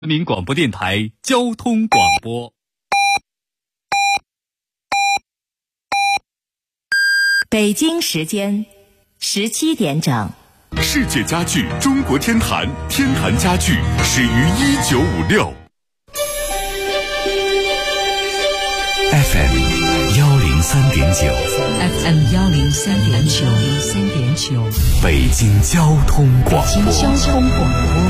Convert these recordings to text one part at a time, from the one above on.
人民广播电台交通广播。 北京时间17点整。 世界家具中国天坛，天坛家具始于1956。 FM 103.9 FM 103.9 北京交通广播。 北京交通广播。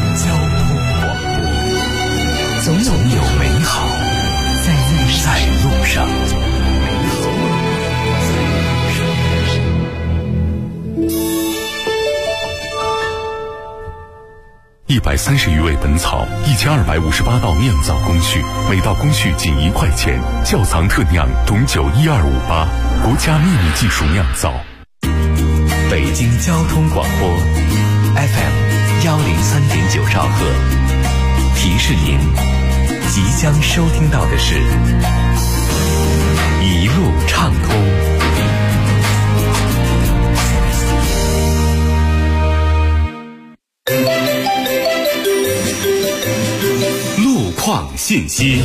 总有美好在路上。130余味本草，1258道酿造工序，每道工序仅1块钱。窖藏特酿董酒12588，国家秘密技术酿造。北京交通广播 FM 103.9兆赫，提示您即将收听到的是一路畅通。路况信息。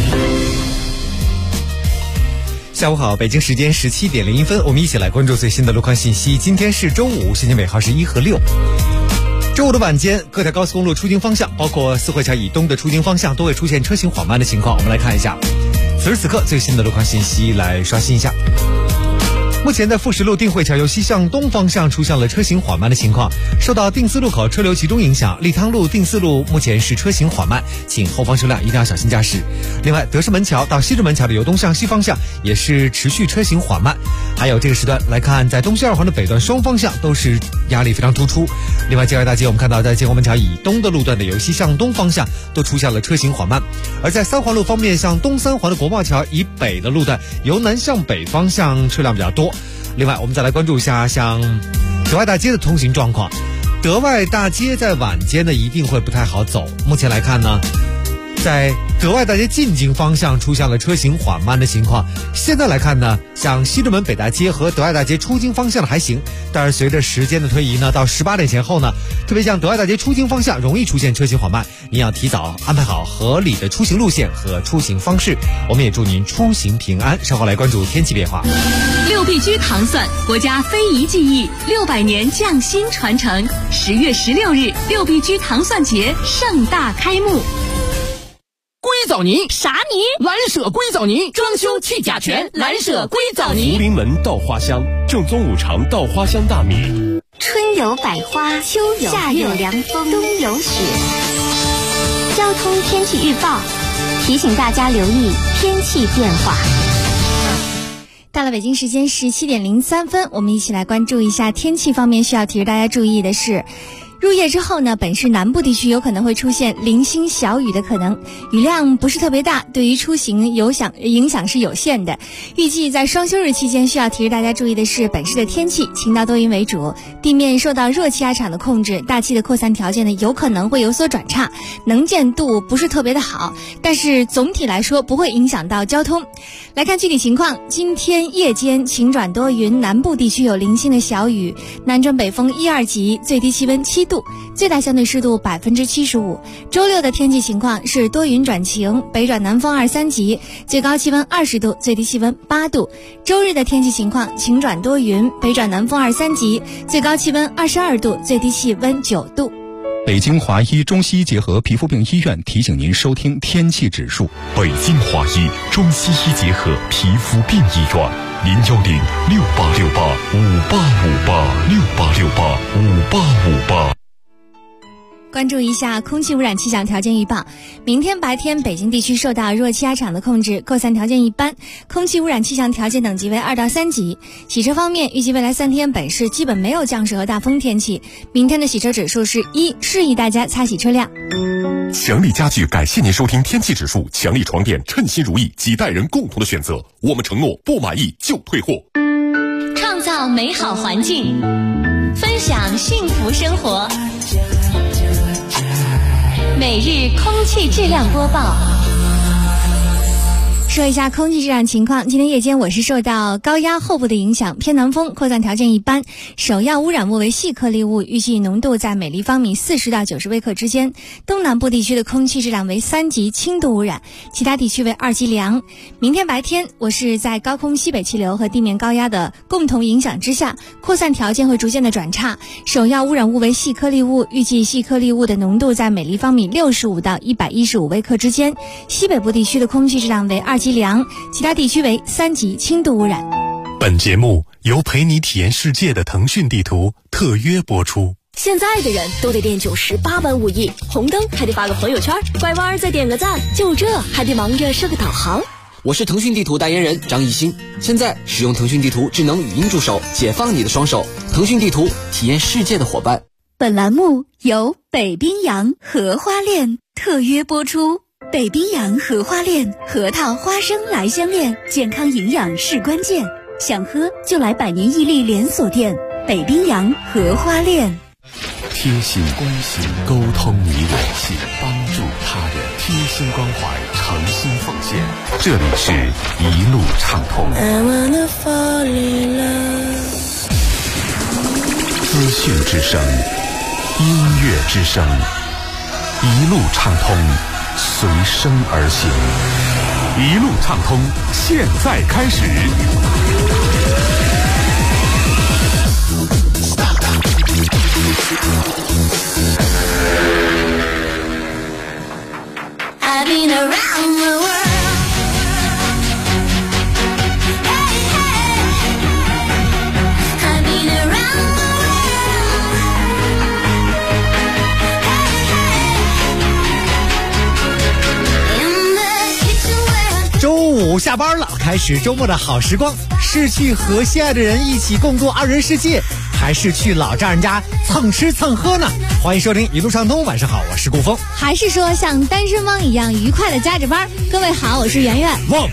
下午好，北京时间17点01分，我们一起来关注最新的路况信息。今天是周五，时间尾号是1和6。周五的晚间，各条高速公路出京方向，包括四惠桥以东的出京方向，都会出现车行缓慢的情况。我们来看一下此时此刻最新的路况信息，来刷新一下。目前在富石路定惠桥由西向东方向出现了车行缓慢的情况，受到定思路口车流集中影响，利汤路定思路目前是车行缓慢，请后方车辆一定要小心驾驶。另外，德胜门桥到西直门桥的由东向西方向也是持续车行缓慢。还有这个时段来看，在东西二环的北段双方向都是压力非常突出。另外，建外大街我们看到在建国门桥以东的路段的由西向东方向都出现了车行缓慢，而在三环路方面，像东三环的国贸桥以北的路段由南向北方向车辆比较多。另外，我们再来关注一下像德外大街的通行状况。德外大街在晚间呢一定会不太好走。目前来看呢，在德外大街进京方向出现了车行缓慢的情况。现在来看呢，像西直门北大街和德外大街出京方向的还行，但是随着时间的推移呢，到18点前后呢，特别像德外大街出京方向容易出现车行缓慢，您要提早安排好合理的出行路线和出行方式。我们也祝您出行平安。稍后来关注天气变化。 6必居糖蒜，国家非遗技艺600年匠心传承。10月16日，6必居糖蒜节盛大开幕。 硅藻泥啥泥？ 蓝舍硅藻泥，装修去甲醛，蓝舍硅藻泥。 福临门稻花香，正宗五常稻花香大米。 春有百花，秋有夏有凉风，冬有雪。交通天气预报提醒大家留意天气变化。 到了北京时间17点03分，我们一起来关注一下天气方面需要提示大家注意的是，入夜之后呢，本市南部地区有可能会出现零星小雨的可能，雨量不是特别大，对于出行影响是有限的。预计在双休日期间需要提示大家注意的是，本市的天气晴到多云为主，地面受到热气压场的控制，大气的扩散条件呢有可能会有所转差，能见度不是特别的好，但是总体来说不会影响到交通。来看具体情况，今天夜间晴转多云，南部地区有零星的小雨，南转北风1、2级，最低气温7度，最大相对湿度75%。周六的天气情况是多云转晴，北转南风2、3级，最高气温20度，最低气温8度。周日的天气情况晴转多云，北转南风2、3级，最高气温22度，最低气温9度。 北京华医中西医结合皮肤病医院提醒您收听天气指数。 北京华医中西医结合皮肤病医院，0106868585858，68685858。 关注一下空气污染气象条件预报。明天白天北京地区受到弱气压场的控制，扩散条件一般，空气污染气象条件等级为2到3级。洗车方面，预计未来3天本市基本没有降水和大风天气。明天的洗车指数是1，适宜大家擦洗车辆。 强力家具感谢您收听天气指数，强力床垫称心如意，几代人共同的选择。我们承诺不满意就退货。 创造美好环境，分享幸福生活。每日空气质量播报。 说一下空气质量情况。今天夜间我是受到高压后部的影响，偏南风，扩散条件一般，首要污染物为细颗粒物，预计浓度在每立方米40到90微克之间。东南部地区的空气质量为3级轻度污染，其他地区为2级良。明天白天我是在高空西北气流和地面高压的共同影响之下，扩散条件会逐渐的转差，首要污染物为细颗粒物，预计细颗粒物的浓度在每立方米65到115微克之间。西北部地区的空气质量为2级良，其他地区为3级轻度污染。 本节目由陪你体验世界的腾讯地图特约播出。 现在的人都得练98般武艺，红灯还得发个朋友圈，拐弯再点个赞，就这还得忙着设个导航。 我是腾讯地图代言人张艺兴，现在使用腾讯地图智能语音助手，解放你的双手。腾讯地图，体验世界的伙伴。 本栏目由北冰洋荷花恋特约播出。北冰洋荷花恋，核桃花生来相恋，健康营养是关键，想喝就来百年屹立连锁店北冰洋荷花恋。 贴心关心，沟通你我心，帮助他人，贴心关怀，诚心奉献。这里是一路畅通。资讯之声，音乐之声，一路畅通，随声而行。一路畅通，现在开始。 I've been around the world. Hey, hey. I've been around the world. Hey, hey. In the kitchen where 周五下班了，开始周末的好时光，是去和心爱的人一起共度二人世界，还是去老丈人家蹭吃蹭喝呢？欢迎收听一路畅通，晚上好，我是顾峰。 还是说像单身汪一样愉快的加着班？各位好，我是圆圆。 汪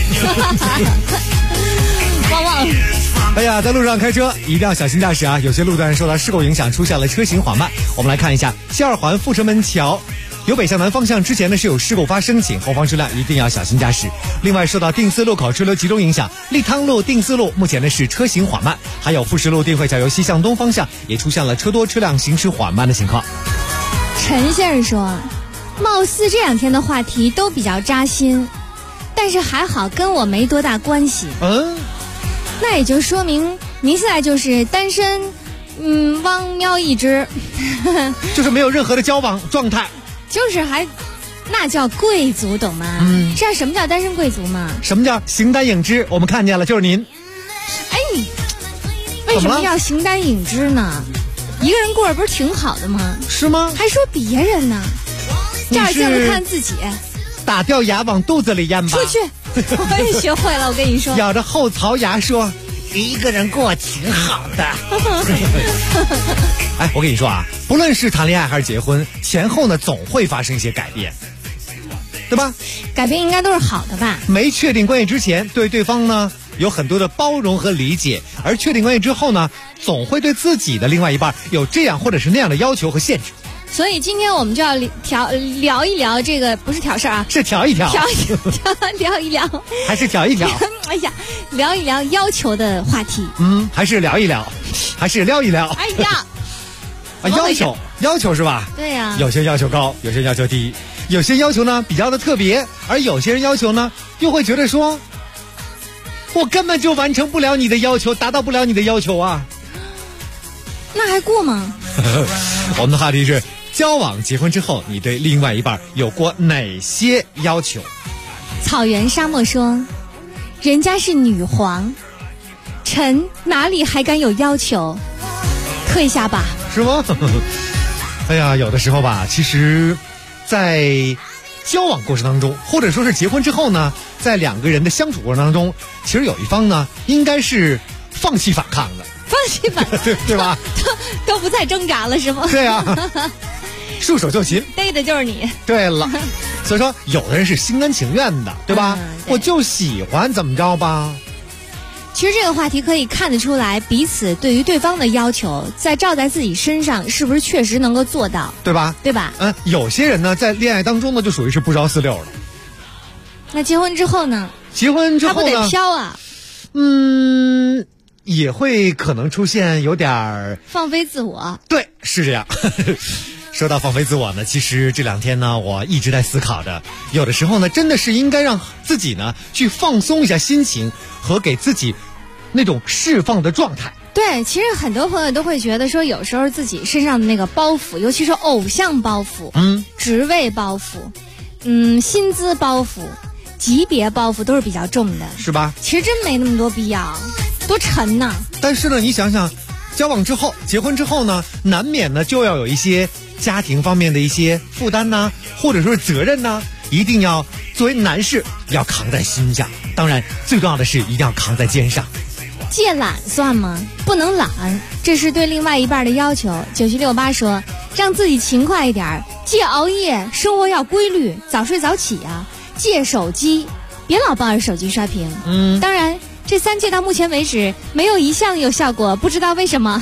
汪汪！ 哎呀，在路上开车一定要小心驾驶啊！有些路段受到事故影响，出现了车行缓慢。我们来看一下西二环阜成门桥由北向南方向之前呢是有事故发生，请后方车辆一定要小心驾驶。另外，受到定思路口车流集中影响，立汤路定思路目前呢是车行缓慢，还有富士路定慧桥由西向东方向也出现了车多车辆行驶缓慢的情况。 陈先生说，貌似这2天的话题都比较扎心，但是还好跟我没多大关系。那也就说明您现在就是单身汪喵一只就是没有任何的交往状态， 就是还那叫贵族，懂吗？知道什么叫单身贵族吗？ 什么叫形单影只？我们看见了，就是您。 哎，你为什么要形单影只呢？一个人过着不是挺好的吗？ 是吗？还说别人呢？这样见不看自己， 打掉牙往肚子里咽吧。 出去！我也学会了，我跟你说。 咬着后槽牙说：“一个人过挺好的。”哎，我跟你说啊，不论是谈恋爱还是结婚，前后呢总会发生一些改变，对吧？ 改变应该都是好的吧？ 没确定关系之前，对对方呢有很多的包容和理解，而确定关系之后呢，总会对自己的另外一半有这样或者是那样的要求和限制。 所以今天我们就要聊一聊这个，不是挑事儿啊， 是调一调， 聊一聊， 还是调一调？ 哎呀，聊一聊要求的话题。 还是聊一聊，还是聊一聊？ 哎呀， 要求是吧？ 对呀， 有些要求高，有些要求低，有些要求呢比较的特别，而有些人要求呢又会觉得说，我根本就完成不了你的要求，达到不了你的要求啊。 那还过吗？ 我们的话题是交往结婚之后，你对另外一半有过哪些要求？ 草原沙漠说，人家是女皇，臣哪里还敢有要求？退下吧。 是吗？哎呀，有的时候吧，其实在交往过程当中，或者说是结婚之后呢，在2个人的相处过程当中，其实有一方呢应该是放弃反抗的，对吧？ 都不再挣扎了是吗？ 对啊，束手就擒， 逮的就是你。 对了，所以说有的人是心甘情愿的，对吧？我就喜欢怎么着吧。 其实这个话题可以看得出来，彼此对于对方的要求，在照在自己身上是不是确实能够做到， 对吧？ 对吧？ 有些人呢，在恋爱当中呢，就属于是不着四六的。 那结婚之后呢？ 结婚之后呢？ 他不得飘啊？ 也会可能出现有点儿放飞自我。 对，是这样。说到放飞自我呢，其实这2天呢，我一直在思考的，有的时候呢，真的是应该让自己呢去放松一下心情和给自己那种释放的状态。 对，其实很多朋友都会觉得说，有时候自己身上的那个包袱，尤其是偶像包袱、职位包袱、薪资包袱、级别包袱都是比较重的， 是吧？ 其实真没那么多必要，多沉呐。 但是呢，你想想，交往之后、结婚之后呢，难免呢就要有一些家庭方面的一些负担呐，或者说是责任呐，一定要作为男士要扛在心上。当然，最重要的是一定要扛在肩上。 戒懒算吗？不能懒，这是对另外一半的要求。9768说，让自己勤快一点，戒熬夜，生活要规律，早睡早起啊。戒手机，别老抱着手机刷屏。当然，这3戒到目前为止没有一项有效果，不知道为什么。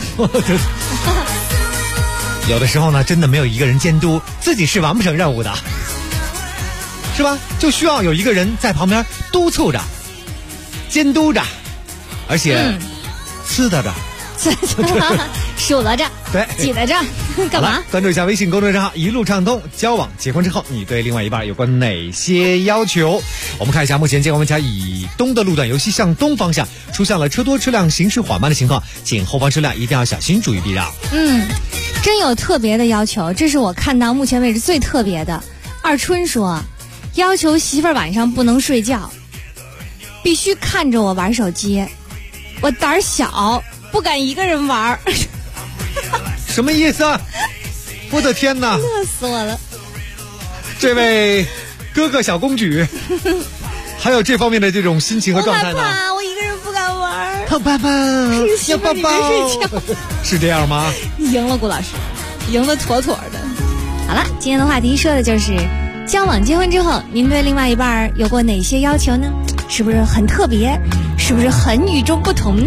有的时候呢，真的没有一个人监督，自己是完不成任务的，是吧？就需要有一个人在旁边督促着、监督着，而且呲的着、 数落着、 对， 记得着，干嘛？ 关注一下微信公众账号一路畅通。交往结婚之后，你对另外一半有过哪些要求？我们看一下，目前建国门桥以东的路段，尤其向东方向出现了车多车辆行驶缓慢的情况，请后方车辆一定要小心，注意避让。 真有特别的要求，这是我看到目前为止最特别的。二春说，要求媳妇儿晚上不能睡觉，必须看着我玩手机。我胆小，不敢一个人玩。 什么意思？我的天哪！ 乐死我了！ 这位哥哥小公举，还有这方面的这种心情和状态呢？ 我害怕，我一个人不敢玩。 要抱抱，要抱抱，是这样吗？ 你赢了，顾老师，赢得妥妥的。好了，今天的话题说的就是交往结婚之后，您对另外一半有过哪些要求呢？是不是很特别？是不是很与众不同呢？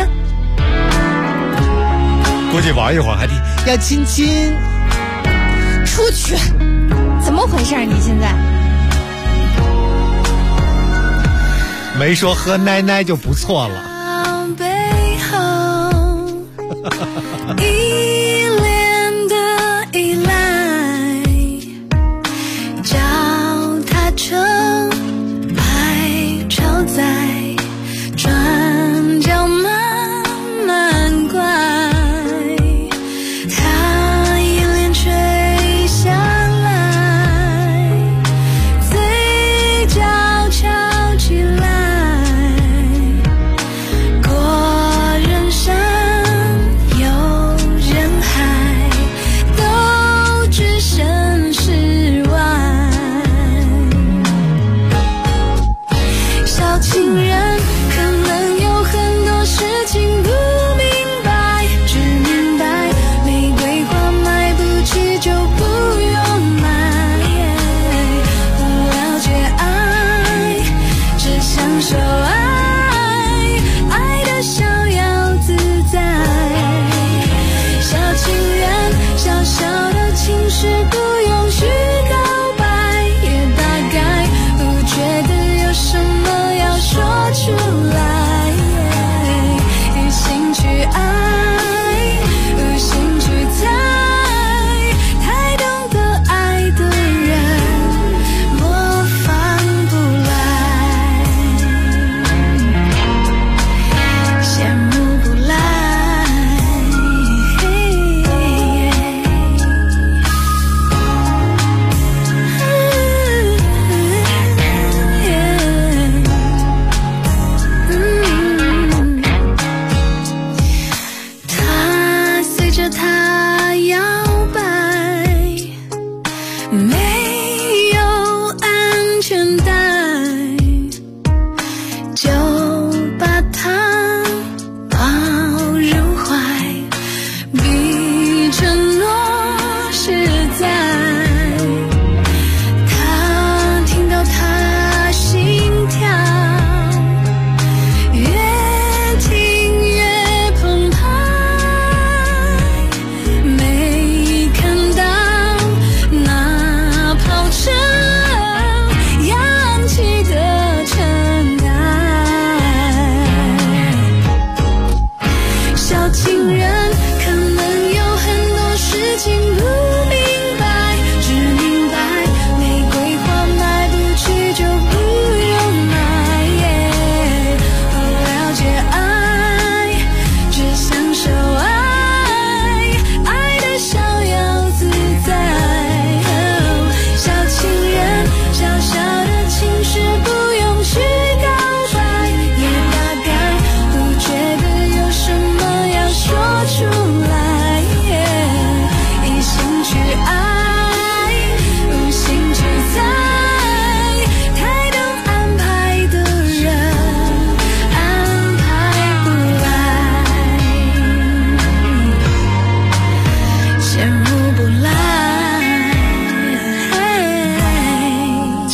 估计玩一会儿还得要亲亲。 出去，怎么回事？你现在没说喝奶奶就不错了。 背后依恋的依赖，脚踏车排超载，转角慢慢拐，它依恋垂下来，嘴角翘起来，过人生有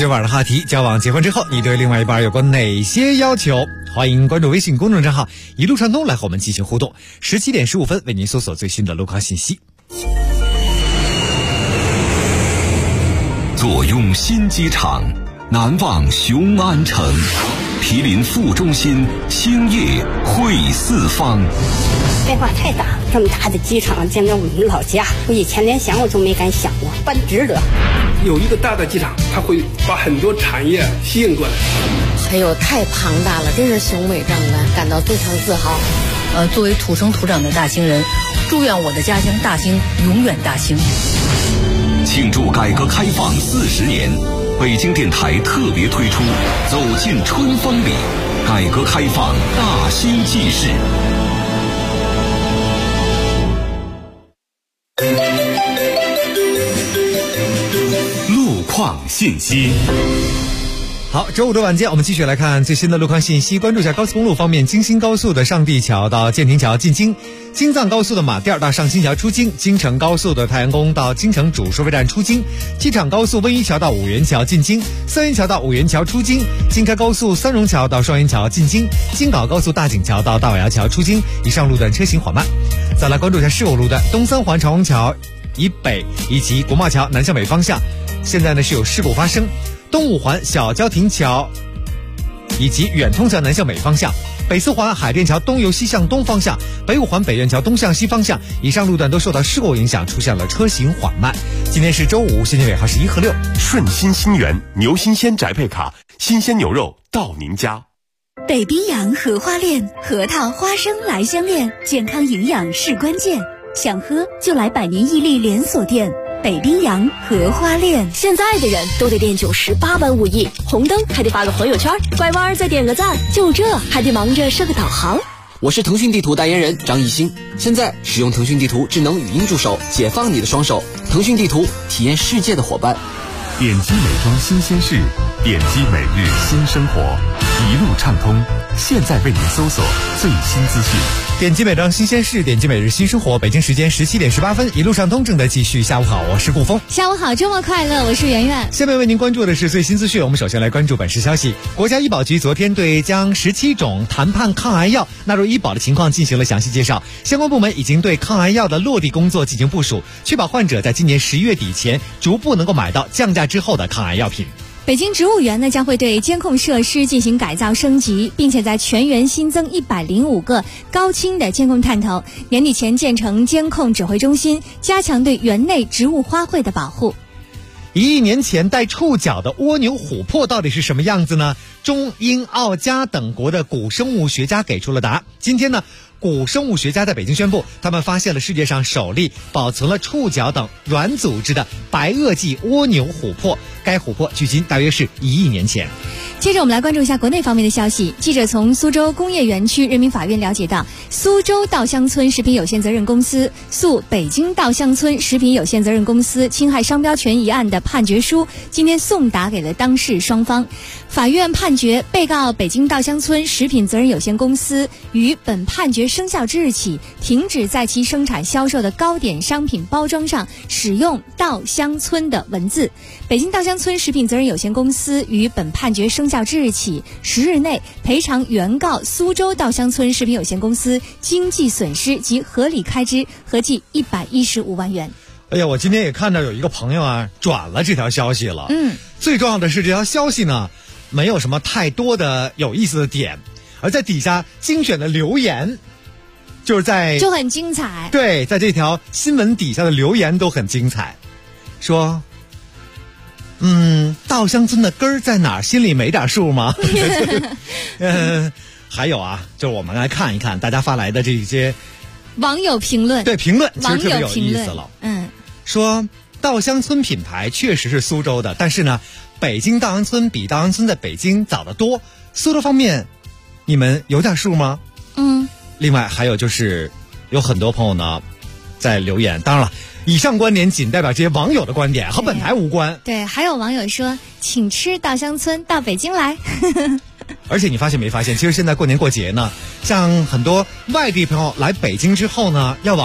今晚的话题：交往结婚之后，你对另外一半有过哪些要求？欢迎关注微信公众账号“一路畅通”来和我们进行互动。17点15分，为您搜索最新的路况信息。 坐拥新机场，难忘雄安城。毗邻副中心，兴业汇四方。 变化太大，这么大的机场，见到我们老家，我以前连想我都没敢想过，办值得。 有一个大的机场，它会把很多产业吸引过来。 哎呦，太庞大了，真是雄伟壮观，感到非常自豪。 作为土生土长的大兴人，祝愿我的家乡大兴永远大兴。 庆祝改革开放40年，北京电台特别推出《走进春风里》，改革开放大兴纪事。路况信息。 好，周五的晚间，我们继续来看最新的路况信息。关注一下高速公路方面，京新高速的上地桥到建亭桥进京，京藏高速的马甸到上新桥出京，京承高速的太阳宫到京承主收费站出京，机场高速温榆桥到五元桥进京，三元桥到五元桥出京，京开高速三榕桥到双元桥进京，京港高速大井桥到大瓦窑桥出京。以上路段车行缓慢。再来关注一下事故路段，东三环长虹桥以北以及国贸桥南向北方向，现在呢是有事故发生。东五环小交亭桥以及远通桥南向北方向，北四环海淀桥东由西向东方向，北五环北苑桥东向西方向，以上路段都受到事故影响，出现了车行缓慢。今天是周五，时间尾号是1和6。 顺心新源牛新鲜宅配卡，新鲜牛肉到您家。 北冰洋荷花恋，核桃花生来相恋，健康营养是关键，想喝就来百年屹立连锁店北冰洋荷花恋。 现在的人都得练98般武艺，红灯还得发个朋友圈，拐弯再点个赞，就这还得忙着设个导航。 我是腾讯地图代言人张艺兴，现在使用腾讯地图智能语音助手，解放你的双手。腾讯地图，体验世界的伙伴。 点击美妆新鲜事，点击每日新生活，一路畅通。现在为您搜索最新资讯。 点击美妆新鲜事，点击每日新生活。北京时间17点18分，一路畅通正在继续。下午好，我是顾峰。 下午好，周末快乐，我是圆圆。 下面为您关注的是最新资讯。我们首先来关注本市消息。国家医保局昨天对将17种谈判抗癌药纳入医保的情况进行了详细介绍，相关部门已经对抗癌药的落地工作进行部署，确保患者在今年11月底前逐步能够买到降价之后的抗癌药品。 北京植物园呢将会对监控设施进行改造升级，并且在全园新增105个高清的监控探头，年底前建成监控指挥中心，加强对园内植物花卉的保护。 1亿年前带触角的蜗牛琥珀到底是什么样子呢？中英澳加等国的古生物学家给出了答案。今天呢，古生物学家在北京宣布，他们发现了世界上首例保存了触角等软组织的白垩纪蜗牛琥珀，该琥珀距今大约是1亿年前。 接着我们来关注一下国内方面的消息。记者从苏州工业园区人民法院了解到，苏州稻香村食品有限责任公司诉北京稻香村食品有限责任公司侵害商标权一案的判决书今天送达给了当事双方。法院判决被告北京稻香村食品责任有限公司于本判决生效之日起停止在其生产销售的糕点商品包装上使用稻香村的文字。北京稻香村食品责任有限公司于本判决生效之日起10日内赔偿原告苏州稻香村食品有限公司经济损失及合理开支合计115万元。 哎呀，我今天也看到有一个朋友啊转了这条消息了。最重要的是这条消息呢没有什么太多的有意思的点，而在底下精选的留言就很精彩。 对，在这条新闻底下的留言都很精彩，说稻香村的根儿在哪儿？心里没点数吗？还有啊，就是我们来看一看大家发来的这些网友评论。 对，评论其实特别有意思了。说稻香村品牌确实是苏州的，但是呢，北京稻香村比稻香村在北京早得多。苏州方面，你们有点数吗？另外还有就是有很多朋友呢在留言，当然了，以上观点仅代表这些网友的观点，和本台无关。 对，还有网友说，请吃稻香村到北京来。 而且你发现没发现，其实现在过年过节呢，像很多外地朋友来北京之后呢，要往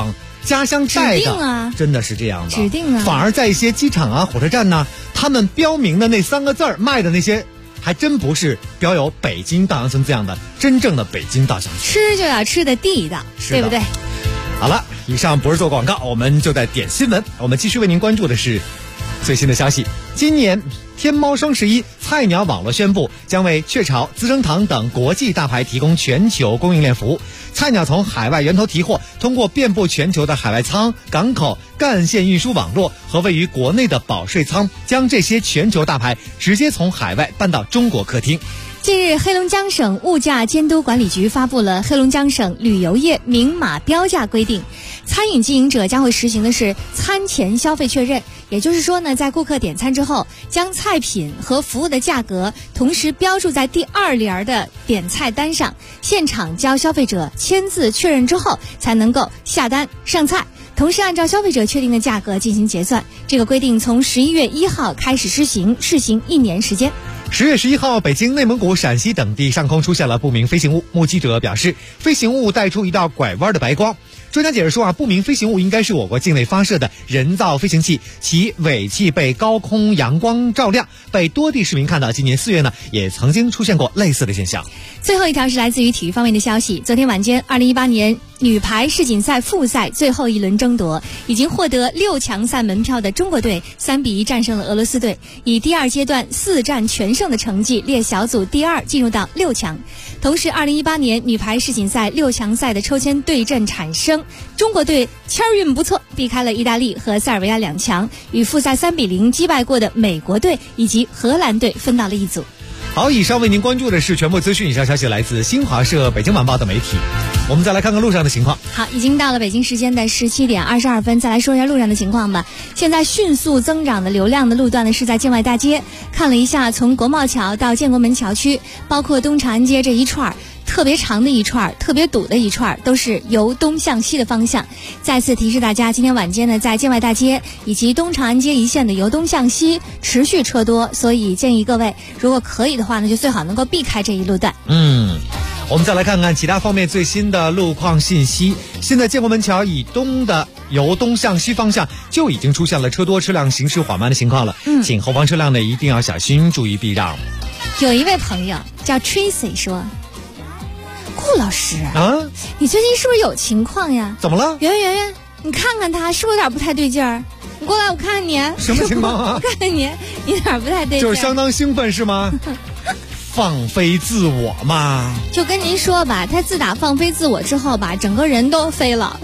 家乡带的， 指定啊， 真的是这样的， 指定啊。 反而在一些机场啊、火车站呢，他们标明的那3个字儿卖的那些，还真不是标有北京稻香村这样的真正的北京稻香村。 吃就要吃的地道，对不对？ 好了，以上不是做广告，我们就在点新闻。我们继续为您关注的是最新的消息。今年天猫双11，菜鸟网络宣布将为雀巢、资生堂等国际大牌提供全球供应链服务。菜鸟从海外源头提货，通过遍布全球的海外仓、港口、干线运输网络和位于国内的保税仓，将这些全球大牌直接从海外搬到中国客厅。 近日，黑龙江省物价监督管理局发布了黑龙江省旅游业明码标价规定，餐饮经营者将会实行的是餐前消费确认，也就是说呢，在顾客点餐之后，将菜品和服务的价格同时标注在第2联的点菜单上，现场交消费者签字确认之后，才能够下单上菜。同时按照消费者确定的价格进行结算。这个规定从11月1号开始施行，试行1年时间。 10月11号，北京、内蒙古、陕西等地上空出现了不明飞行物，目击者表示，飞行物带出一道拐弯的白光。专家解释说不明飞行物应该是我国境内发射的人造飞行器，其尾气被高空阳光照亮，被多地市民看到。今年4月呢，也曾经出现过类似的现象。 最后一条是来自于体育方面的消息，昨天晚间2018年女排世锦赛复赛最后一轮争夺，已经获得6强赛门票的中国队3-1战胜了俄罗斯队，以第2阶段4战全胜的成绩列小组第2，进入到6强。同时2018年女排世锦赛6强赛的抽签对阵产生，中国队签运不错，避开了意大利和塞尔维亚2强，与复赛3-0击败过的美国队以及荷兰队分到了一组。 好，以上为您关注的是全部资讯。以上消息来自新华社、北京晚报的媒体。我们再来看看路上的情况。 好，已经到了北京时间的17点22分，再来说一下路上的情况吧。现在迅速增长的流量的路段呢，是在建外大街。看了一下，从国贸桥到建国门桥区，包括东长安街这一串特别长的一串、特别堵的一串，都是由东向西的方向。再次提示大家，今天晚间呢，在建外大街以及东长安街一线的由东向西持续车多，所以建议各位，如果可以的话呢，就最好能够避开这一路段。 我们再来看看其他方面最新的路况信息。现在建国门桥以东的由东向西方向就已经出现了车多、车辆行驶缓慢的情况了，请后方车辆呢一定要小心，注意避让。 有一位朋友叫 Tracy 说，顾老师你最近是不是有情况呀？ 怎么了？ 圆圆，你看看他是不是有点不太对劲儿？你过来，我看看你什么情况啊？ 我看看你哪儿不太对劲儿？ 就是相当兴奋是吗？放飞自我嘛。 就跟您说吧，他自打放飞自我之后吧，整个人都飞了。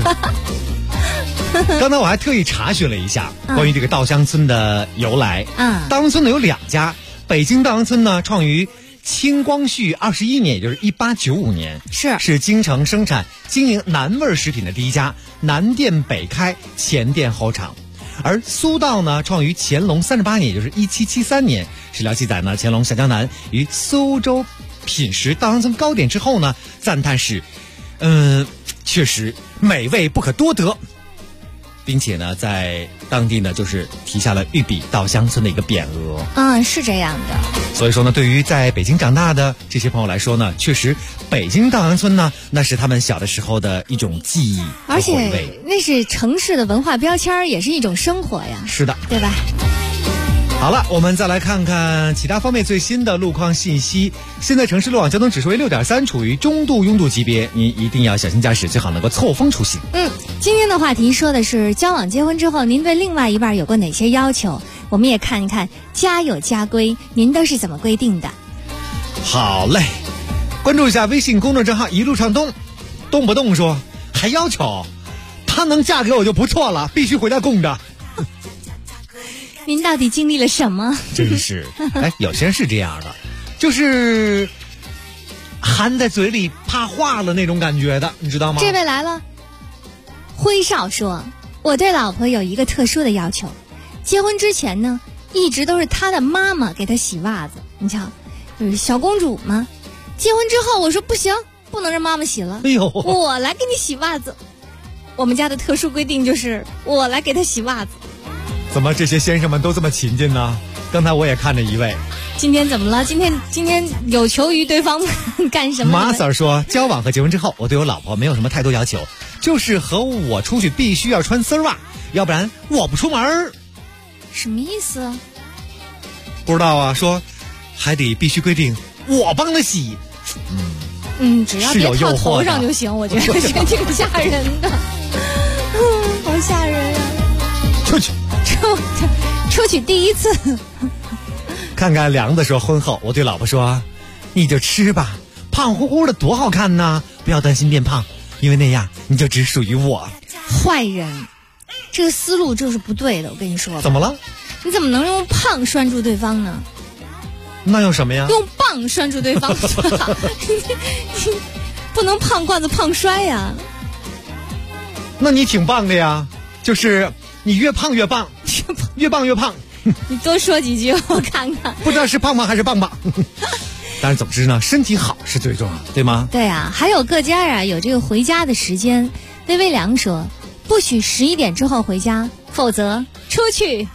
刚才我还特意查询了一下关于这个稻香村的由来。稻香村呢有2家，北京稻香村呢创于清光绪21年，也就是1895年，是京城生产经营南味食品的第一家，南店北开，前店后厂。而苏稻呢创于乾隆38年，也就是1773年。史料记载呢，乾隆下江南于苏州品食稻香村糕点之后呢，赞叹是确实美味不可多得，并且呢在当地呢就是题下了御笔稻香村的一个匾额。 是这样的。 所以说呢，对于在北京长大的这些朋友来说呢，确实北京稻香村呢那是他们小的时候的一种记忆和回味， 而且那是城市的文化标签，也是一种生活呀。 是的， 对吧？ 好了，我们再来看看其他方面最新的路况信息。现在城市路网交通指数为6.3，处于中度拥堵级别，您一定要小心驾驶，最好能够错峰出行。 今天的话题说的是交往结婚之后，您对另外一半有过哪些要求？我们也看一看家有家规，您都是怎么规定的？ 好嘞，关注一下微信公众账号一路畅东，动不动说还要求他能嫁给我就不错了，必须回家供着。 您到底经历了什么？ 真是，有些人是这样的，就是含在嘴里怕化了那种感觉的，你知道吗？ 这位来了，辉少说，我对老婆有一个特殊的要求，结婚之前呢，一直都是她的妈妈给她洗袜子。你瞧，就是小公主嘛。结婚之后，我说不行，不能让妈妈洗了，我来给你洗袜子。我们家的特殊规定就是我来给她洗袜子。 怎么这些先生们都这么勤劲呢？刚才我也看着一位。 今天怎么了？今天有求于对方干什么？ 马 Sir 说，交往和结婚之后，我对我老婆没有什么太多要求， 就是和我出去必须要穿丝袜，要不然我不出门。 什么意思？ 不知道啊，说还得必须规定我帮他洗。 只要别套头上就行，我觉得这挺吓人的。好吓人啊！出去第一次。 看看梁子说，婚后我对老婆说，你就吃吧，胖乎乎的多好看呢，不要担心变胖，因为那样你就只属于我。 坏人，这个思路就是不对的，我跟你说。 怎么了？ 你怎么能用胖拴住对方呢？ 那用什么呀？ 用棒拴住对方。不能胖罐子胖摔呀。 那你挺棒的呀，就是你越胖越棒，越棒越胖。 你多说几句我看看。 不知道是胖胖还是棒棒。但是总之呢，身体好是最重要的，对吗？ 对啊，还有各家啊有这个回家的时间。微微良说，不许11点之后回家，否则出去。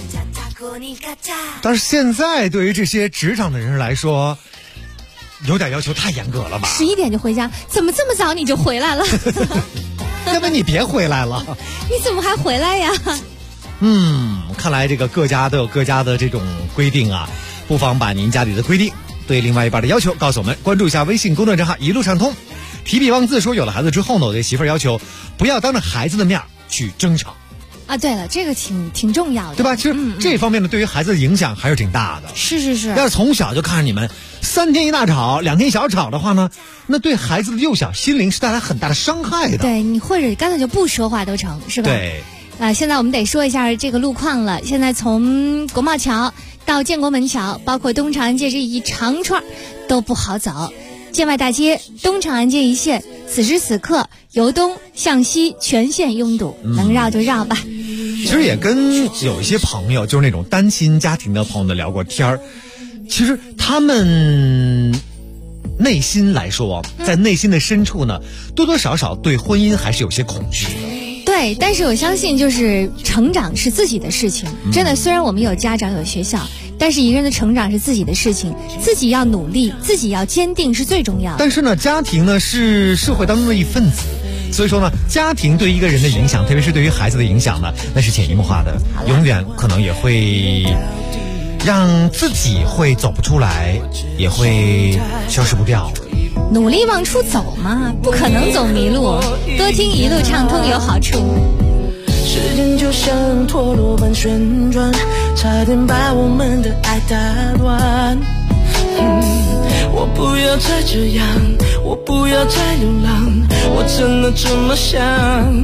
但是现在对于这些职场的人来说，有点要求太严格了吧 ？11点就回家，怎么这么早你就回来了？ 要不你别回来了。 你怎么还回来呀？ 看来这个各家都有各家的这种规定啊，不妨把您家里的规定对另外一半的要求告诉我们，关注一下微信公众账号一路畅通。提笔忘字说，有了孩子之后呢，我对媳妇儿要求不要当着孩子的面去争吵啊。对了，这个挺重要的， 对吧？其实这方面呢，对于孩子的影响还是挺大的。 是。 要是从小就看着你们3天一大吵2天一小吵的话呢，那对孩子的幼小心灵是带来很大的伤害的。 对，你或者干脆就不说话都成，是吧？ 对。 现在我们得说一下这个路况了。现在从国贸桥到建国门桥，包括东长安街这一长串都不好走。建外大街、东长安街一线，此时此刻由东向西全线拥堵，能绕就绕吧。 其实也跟有一些朋友，就是那种单亲家庭的朋友们聊过天儿。其实他们内心来说，在内心的深处呢，多多少少对婚姻还是有些恐惧的。 对，但是我相信就是成长是自己的事情，真的，虽然我们有家长有学校，但是一个人的成长是自己的事情，自己要努力，自己要坚定是最重要的。 但是呢，家庭呢是社会当中的一份子，所以说呢，家庭对一个人的影响，特别是对于孩子的影响呢，那是潜移默化的，永远可能也会让自己会走不出来，也会消失不掉。 努力往出走嘛，不可能走迷路，多听一路畅通有好处。 时间就像陀螺般旋转，差点把我们的爱打乱。我不要再这样，我不要再流浪，我真的这么想。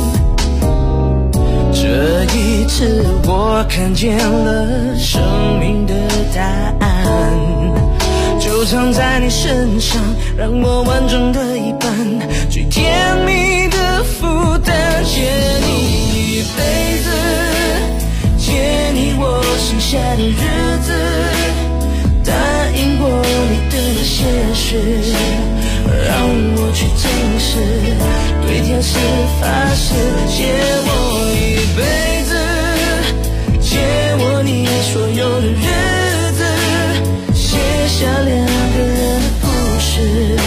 这一次我看见了生命的答案，就藏在你身上，让我完整的一半，最甜蜜的负担，借你一辈子，借你我剩下的日子，答应过你的那些事，让我去证实，对天使发誓，借我一辈子，借我你所有的日子，写下2个人的故事，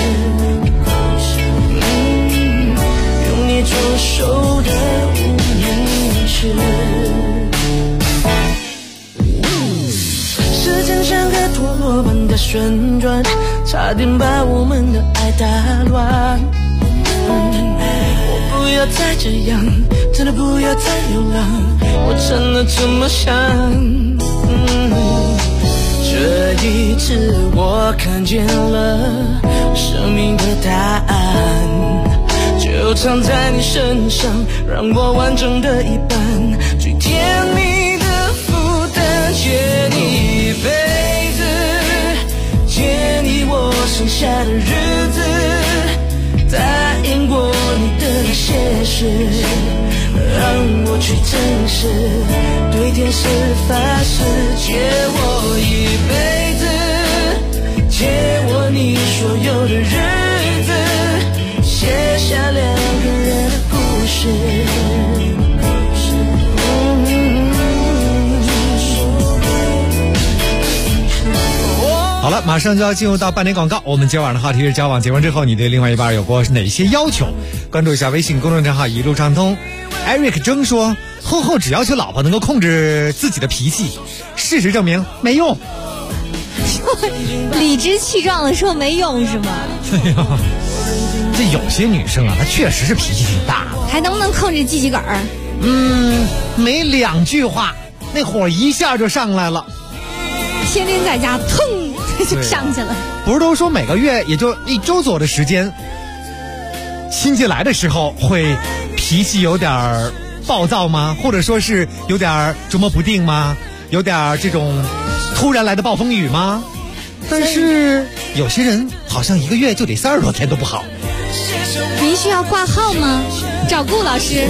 用你左手的无名指。时间像个陀螺般的旋转，差点把我们的爱打乱。我不要再这样，真的不要再流浪，我真的这么想。这一次我看见了生命的答案，就藏在你身上，让我完整的一半，最甜蜜的负担，借你一辈子，借你我剩下的日子，答应过你的那些事，让我去证实，对天使发誓，借我一辈子，借我你所有的日子，写下2个人的故事。 好了，马上就要进入到半点广告。我们今晚的话题是交往结婚之后，你对另外一半有过哪些要求？关注一下微信公众账号一路畅通。Eric 征说，婚后只要求老婆能够控制自己的脾气，事实证明没用。 理直气壮的说没用是吗？ 对呀，这有些女生啊，她确实是脾气挺大的， 还能不能控制鸡鸡梗儿？ 没2句话，那火一下就上来了。 天天在家，腾就上去了。 不是都说每个月也就1周左右的时间，亲戚来的时候会脾气有点暴躁吗？或者说是有点捉摸不定吗？有点这种突然来的暴风雨吗？但是有些人好像1个月就得30多天都不好。 您需要挂号吗？找顾老师。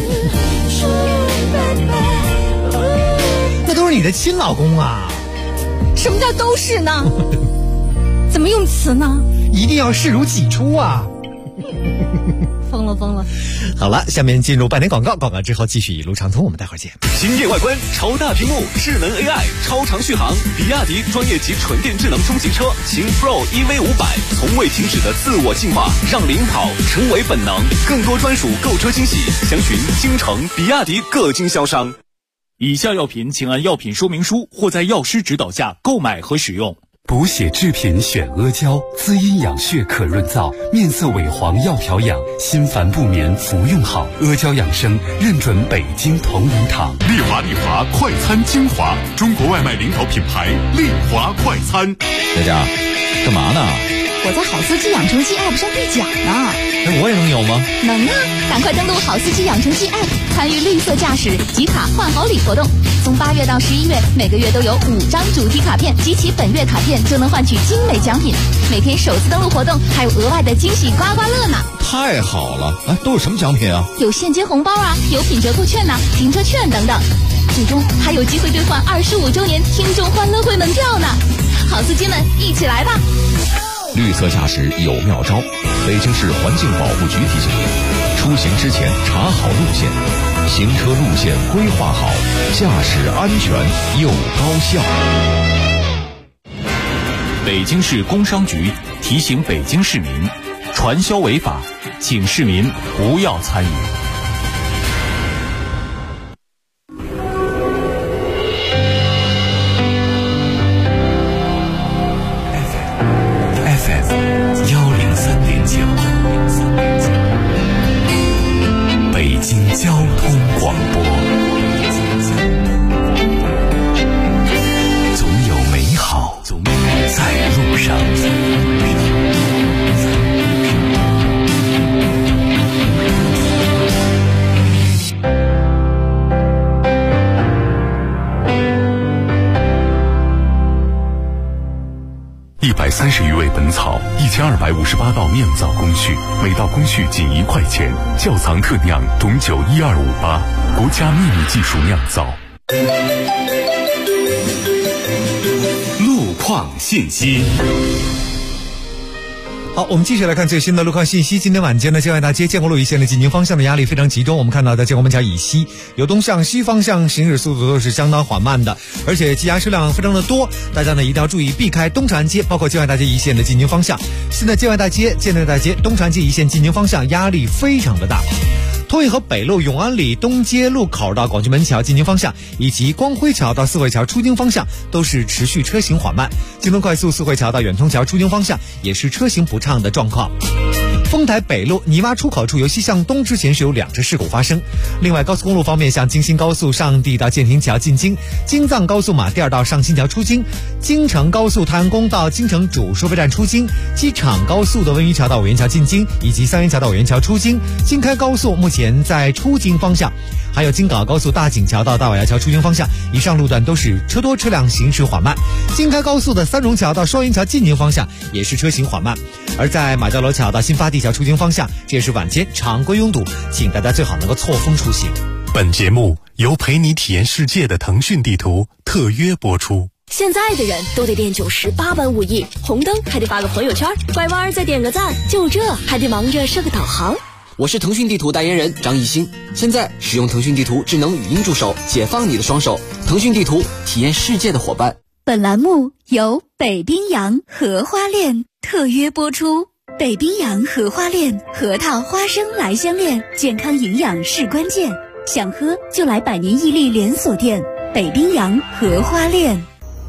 那都是你的亲老公啊。 什么叫都是呢？怎么用词呢？ 一定要视如己出啊。 疯了。 好了，下面进入半点广告，广告之后继续一路畅通，我们待会儿见。 惊艳外观，超大屏幕，智能 AI， 超长续航，比亚迪专业级纯电智能中级车秦 Pro EV500，从未停止的自我进化，让领跑成为本能。更多专属购车惊喜，详询京城比亚迪各经销商。以下药品请按药品说明书或在药师指导下购买和使用。 补血制品选阿胶，滋阴养血可润燥，面色萎黄要调养，心烦不眠服用好。阿胶养生认准北京同仁堂。 丽华快餐精华，中国外卖领导品牌丽华快餐。 佳佳，干嘛呢？ 我在好司机养成记 App 上兑奖呢。 那我也能有吗？ 能啊！赶快登录好司机养成记 App， 参与绿色驾驶集卡换好礼活动。从8月到11月，每个月都有5张主题卡片，集齐本月卡片就能换取精美奖品。每天首次登录活动还有额外的惊喜刮刮乐呢！ 太好了！都有什么奖品啊？ 有现金红包啊，有品折扣券呐、停车券等等。最终还有机会兑换25周年听众欢乐会门票呢！好司机们，一起来吧！ 绿色驾驶有妙招，北京市环境保护局提醒您：出行之前查好路线，行车路线规划好，驾驶安全又高效。 北京市工商局提醒北京市民，传销违法，请市民不要参与。 北京交通广播，总有美好在路上。130余味本草，1258道酿造工序，每道工序仅1块钱。窖藏特酿董酒12588，国家秘密技术酿造。 路况信息。 好，我们继续来看最新的路况信息。今天晚间呢，建外大街建国路一线的进京方向的压力非常集中。我们看到在建国门桥以西，由东向西方向行驶速度都是相当缓慢的，而且积压车辆非常的多。大家呢一定要注意避开东长安街，包括建外大街一线的进京方向。现在建外大街、建内大街、东长安街一线进京方向压力非常的大。通运河北路永安里东街路口到广渠门桥进京方向，以及光辉桥到四惠桥出京方向都是持续车行缓慢。京东快速四惠桥到远通桥出京方向也是车行不畅的状况。丰台北路泥洼出口处由西向东之前是有2次事故发生。另外，高速公路方面，像京新高速上地到建亭桥进京，京藏高速马甸到上新桥出京，京承高速太阳宫到京承主收费站出京，机场高速的温榆桥到委员桥进京，以及三元桥到委员桥出京。京开高速目前在出京方向，还有京港高速大井桥到大瓦窑桥出京方向，以上路段都是车多车辆行驶缓慢。京开高速的三荣桥到双云桥进京方向也是车行缓慢。而在马家楼桥到新发地桥出京方向，这也是晚间常规拥堵，请大家最好能够错峰出行。 本节目由陪你体验世界的腾讯地图特约播出。 现在的人都得练98般武艺，红灯还得发个朋友圈，拐弯再点个赞，就这还得忙着设个导航。 我是腾讯地图代言人张艺兴，现在使用腾讯地图智能语音助手，解放你的双手。腾讯地图，体验世界的伙伴。 本栏目由北冰洋荷花恋特约播出。北冰洋荷花恋，核桃花生来相恋，健康营养是关键。想喝就来百年屹立连锁店北冰洋荷花恋。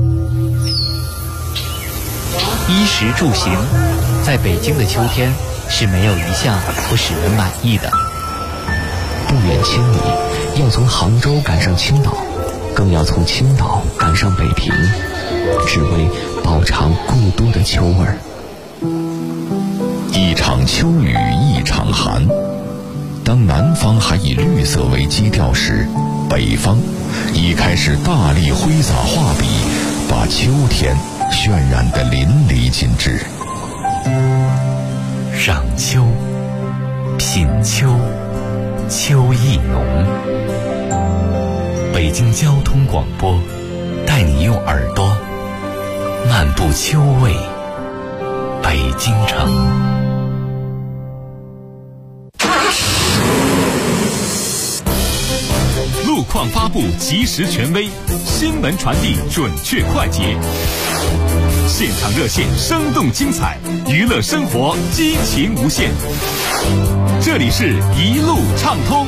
衣食住行，在北京的秋天是没有一项不使人满意的。 不远千里，要从杭州赶上青岛，更要从青岛赶上北平，只为饱尝故都的秋味儿。 一场秋雨一场寒，当南方还以绿色为基调时，北方已开始大力挥洒画笔，把秋天渲染得淋漓尽致。 赏秋，品秋，秋意浓。北京交通广播带你用耳朵漫步秋味北京城。路况发布及时权威，新闻传递准确快捷，现场热线生动精彩，娱乐生活激情无限。这里是一路畅通。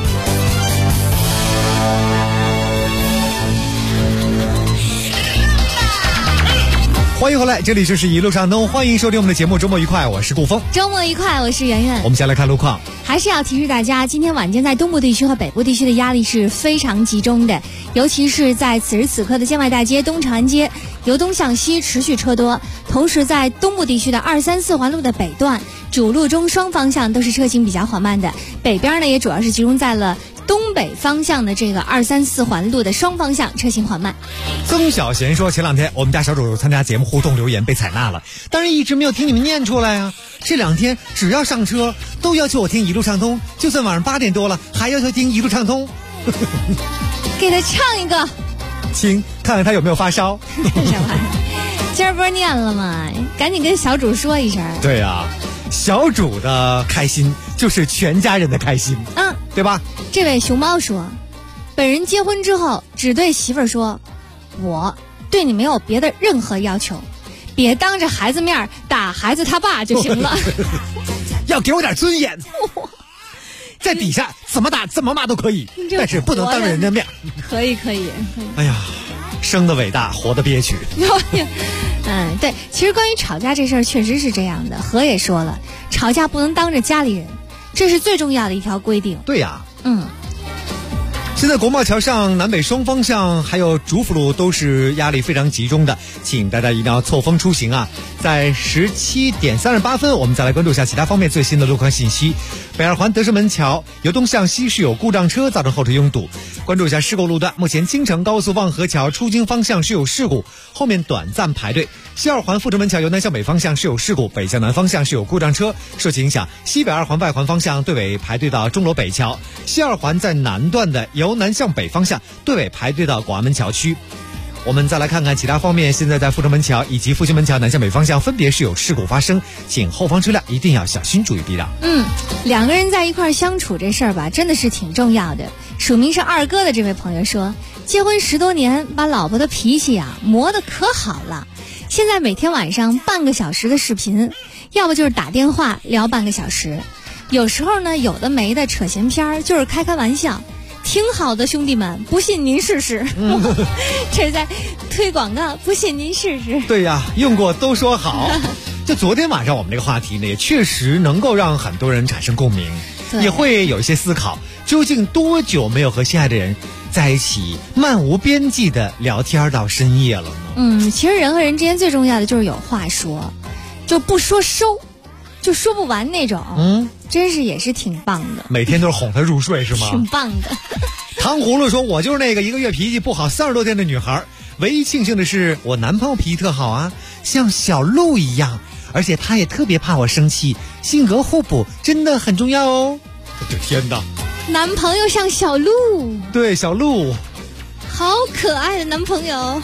欢迎回来，这里就是一路畅通，欢迎收听我们的节目。周末愉快，我是顾峰。 周末愉快，我是圆圆。 我们先来看路况。 还是要提示大家，今天晚间在东部地区和北部地区的压力是非常集中的，尤其是在此时此刻的建外大街、东长安街，由东向西持续车多。同时在东部地区的234环路的北段，主路中双方向都是车行比较缓慢的，北边呢也主要是集中在了东北方向的这个234环路的双方向车行缓慢。 曾小贤说，前两天我们家小主参加节目互动留言被采纳了，但是一直没有听你们念出来啊。这两天只要上车都要求我听一路畅通，就算晚上8点多了还要求听一路畅通。 给他唱一个， 亲，看看他有没有发烧。 今儿不是念了吗？赶紧跟小主说一声。 对啊，小主的开心就是全家人的开心，对吧？ 这位熊猫说，本人结婚之后只对媳妇儿说，我对你没有别的任何要求，别当着孩子面打孩子他爸就行了。 要给我点尊严。在底下怎么打怎么骂都可以，但是不能当着人家面。 可以。 哎呀，生的伟大，活的憋屈。 对，其实关于吵架这事儿确实是这样的，何也说了，吵架不能当着家里人，这是最重要的一条规定。 对呀。现在国贸桥上南北双方向还有主辅路都是压力非常集中的，请大家一定要错峰出行啊！在17点38分，我们再来关注一下其他方面最新的路况信息。北二环德胜门桥由东向西是有故障车造成后车拥堵，关注一下事故路段。目前京承高速望河桥出京方向是有事故，后面短暂排队。西二环阜成门桥由南向北方向是有事故，北向南方向是有故障车，受其影响，西北二环外环方向队尾排队到钟楼北桥。西二环在南段的由南向北方向队尾排队到广安门桥区。我们再来看看其他方面，现在在阜成门桥以及复兴门桥南向北方向分别是有事故发生，请后方车辆一定要小心注意避让。 两个人在一块儿相处这事儿吧，真的是挺重要的。署名是二哥的这位朋友说，结婚10多年，把老婆的脾气磨得可好了，现在每天晚上半个小时的视频，要不就是打电话聊半个小时，有时候呢有的没的扯闲篇儿，就是开玩笑，挺好的，兄弟们，不信您试试。这是在推广告，不信您试试。 对呀，用过都说好。就昨天晚上我们这个话题呢，也确实能够让很多人产生共鸣，也会有一些思考，究竟多久没有和心爱的人在一起漫无边际的聊天到深夜了呢？ 其实人和人之间最重要的就是有话说，就不说收，就说不完那种。真是也是挺棒的， 每天都是哄他入睡是吗？ 挺棒的。 糖葫芦说，我就是那个1个月脾气不好30多天的女孩，唯一庆幸的是我男朋友脾气特好啊，像小鹿一样，而且他也特别怕我生气，性格互补真的很重要哦。这天哪， 男朋友像小鹿。 对，小鹿好可爱的男朋友。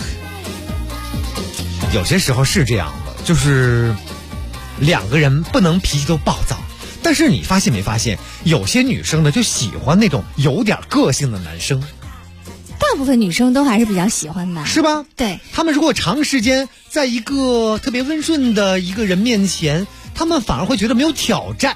有些时候是这样的，就是两个人不能脾气都暴躁，但是你发现没发现，有些女生呢就喜欢那种有点个性的男生。 大部分女生都还是比较喜欢的， 是吧？ 对， 他们如果长时间在一个特别温顺的一个人面前，他们反而会觉得没有挑战。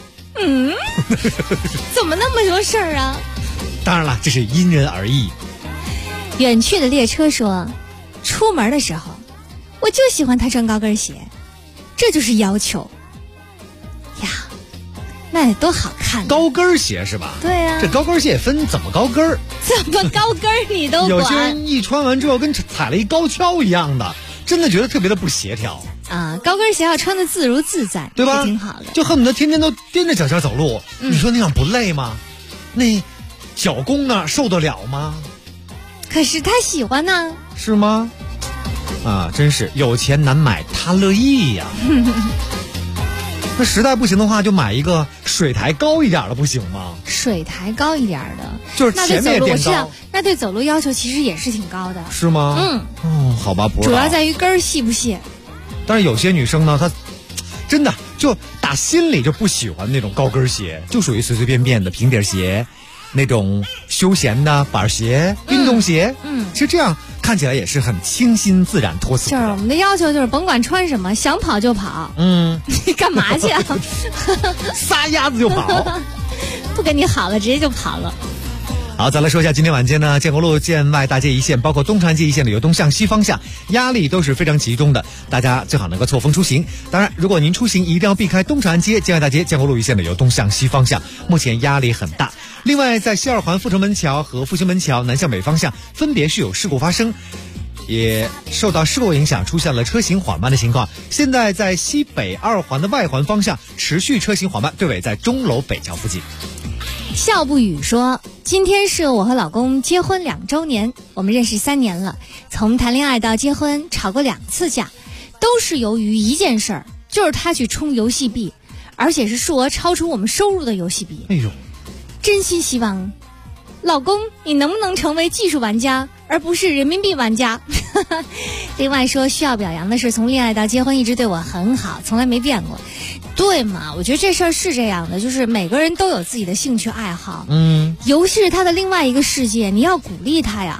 怎么那么多事儿啊？ 当然了，这是因人而异。 远去的列车说，出门的时候我就喜欢他穿高跟鞋，这就是要求呀，那得多好看！ 高跟鞋是吧？ 对啊， 这高跟鞋分怎么高跟儿？ 怎么高跟儿你都管？ 有些人一穿完之后跟踩了一高跷一样的，真的觉得特别的不协调啊！高跟鞋要穿的自如自在， 对吧？ 挺好的， 就恨不得天天都踮着脚尖走路，你说那样不累吗？那脚弓呢受得了吗？ 可是他喜欢呢， 是吗？啊，真是有钱难买他乐意呀。那实在不行的话，就买一个水台高一点的，不行吗？ 水台高一点的， 就是前面垫高。 那对走路要求其实也是挺高的， 是吗？好吧，不知道。 主要在于跟儿细不细。 但是有些女生呢，她真的就打心里就不喜欢那种高跟鞋，就属于随随便便的平底鞋，那种休闲的板鞋、运动鞋。其实这样看起来也是很清新自然脱俗的。 就是我们的要求就是甭管穿什么，想跑就跑。你干嘛去啊？ 撒丫子就跑， 不跟你好了，直接就跑了。 好，再来说一下今天晚间呢，建国路、建外大街一线，包括东长街一线的由东向西方向，压力都是非常集中的，大家最好能够错峰出行。当然，如果您出行一定要避开东长街、建外大街、建国路一线的由东向西方向，目前压力很大。另外，在西二环阜成门桥和复兴门桥南向北方向分别是有事故发生，也受到事故影响，出现了车行缓慢的情况。现在在西北二环的外环方向持续车行缓慢，队尾在钟楼北桥附近。 笑不语说，今天是我和老公结婚2周年，我们认识3年了，从谈恋爱到结婚吵过2次架，都是由于一件事儿，就是他去充游戏币，而且是数额超出我们收入的游戏币。 哎呦， 真心希望老公你能不能成为技术玩家而不是人民币玩家。另外说，需要表扬的是从恋爱到结婚一直对我很好，从来没变过。对嘛，我觉得这事儿是这样的，就是每个人都有自己的兴趣爱好，游戏是他的另外一个世界，你要鼓励他呀。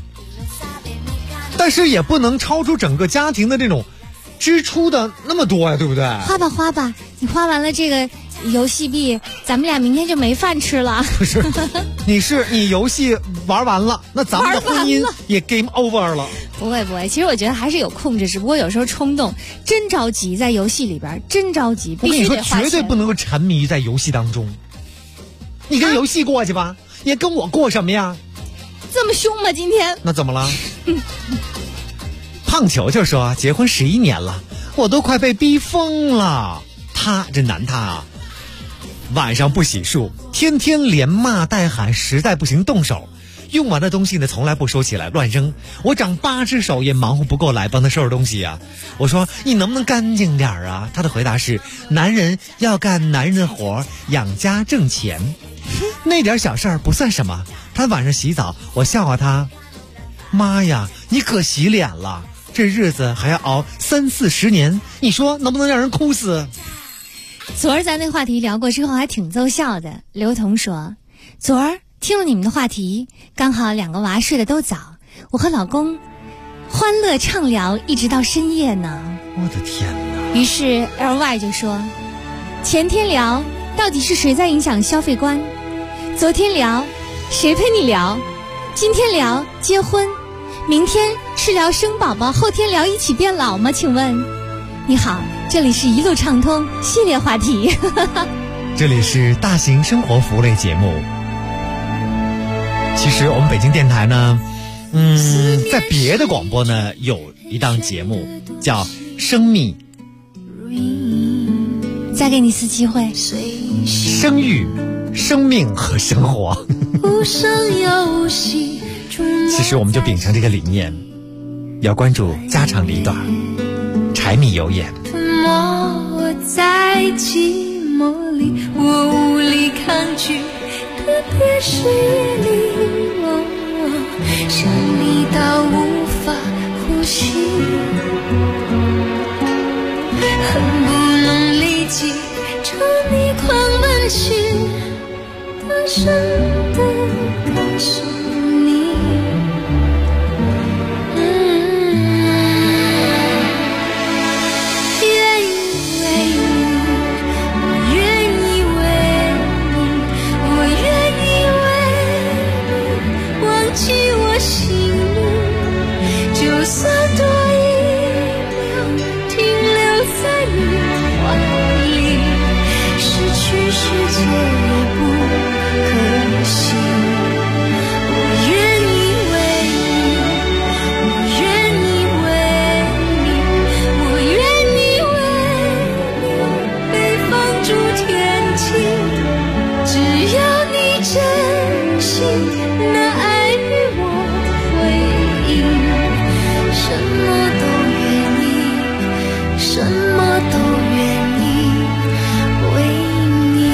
但是也不能超出整个家庭的这种支出的那么多呀，对不对？ 花吧，你花完了这个游戏币，咱们俩明天就没饭吃了。 不是，你游戏玩完了，那咱们的婚姻也 game over 了。 不会，其实我觉得还是有控制，只不过有时候冲动，真着急，在游戏里边真着急，必须得花钱。 我跟你说，绝对不能够沉迷在游戏当中。你跟游戏过去吧，也跟我过什么呀？ 这么凶吗？今天？ 那怎么了？胖球球说，结婚11年了，我都快被逼疯了。这男他啊，晚上不洗漱，天天连骂带喊，实在不行动手。用完的东西呢，从来不收起来乱扔。我长8只手也忙活不过来帮他收拾东西啊。我说你能不能干净点啊？他的回答是，男人要干男人的活，养家挣钱，那点小事儿不算什么。他晚上洗澡，我笑话他，妈呀，你可洗脸了，这日子还要熬30-40年，你说能不能让人哭死？ 昨儿咱那话题聊过之后还挺奏效的。刘彤说，昨儿听了你们的话题，刚好2个娃睡得都早，我和老公欢乐畅聊一直到深夜呢。 我的天哪！ 于是 LY 就说，前天聊到底是谁在影响消费观，昨天聊谁陪你聊，今天聊结婚，明天是聊生宝宝，后天聊一起变老吗？请问你好，这里是一路畅通系列话题。 这里是大型生活服务类节目。其实我们北京电台呢，在别的广播呢有一档节目叫生命， 再给你一次机会， 生育、生命和生活。其实我们就秉承这个理念，要关注家长里短，柴米油盐。 我在寂寞里，我无力抗拒，特别是夜里，想你到无法呼吸，恨不能立即朝你狂奔去，大声地告诉你。 都愿意为你。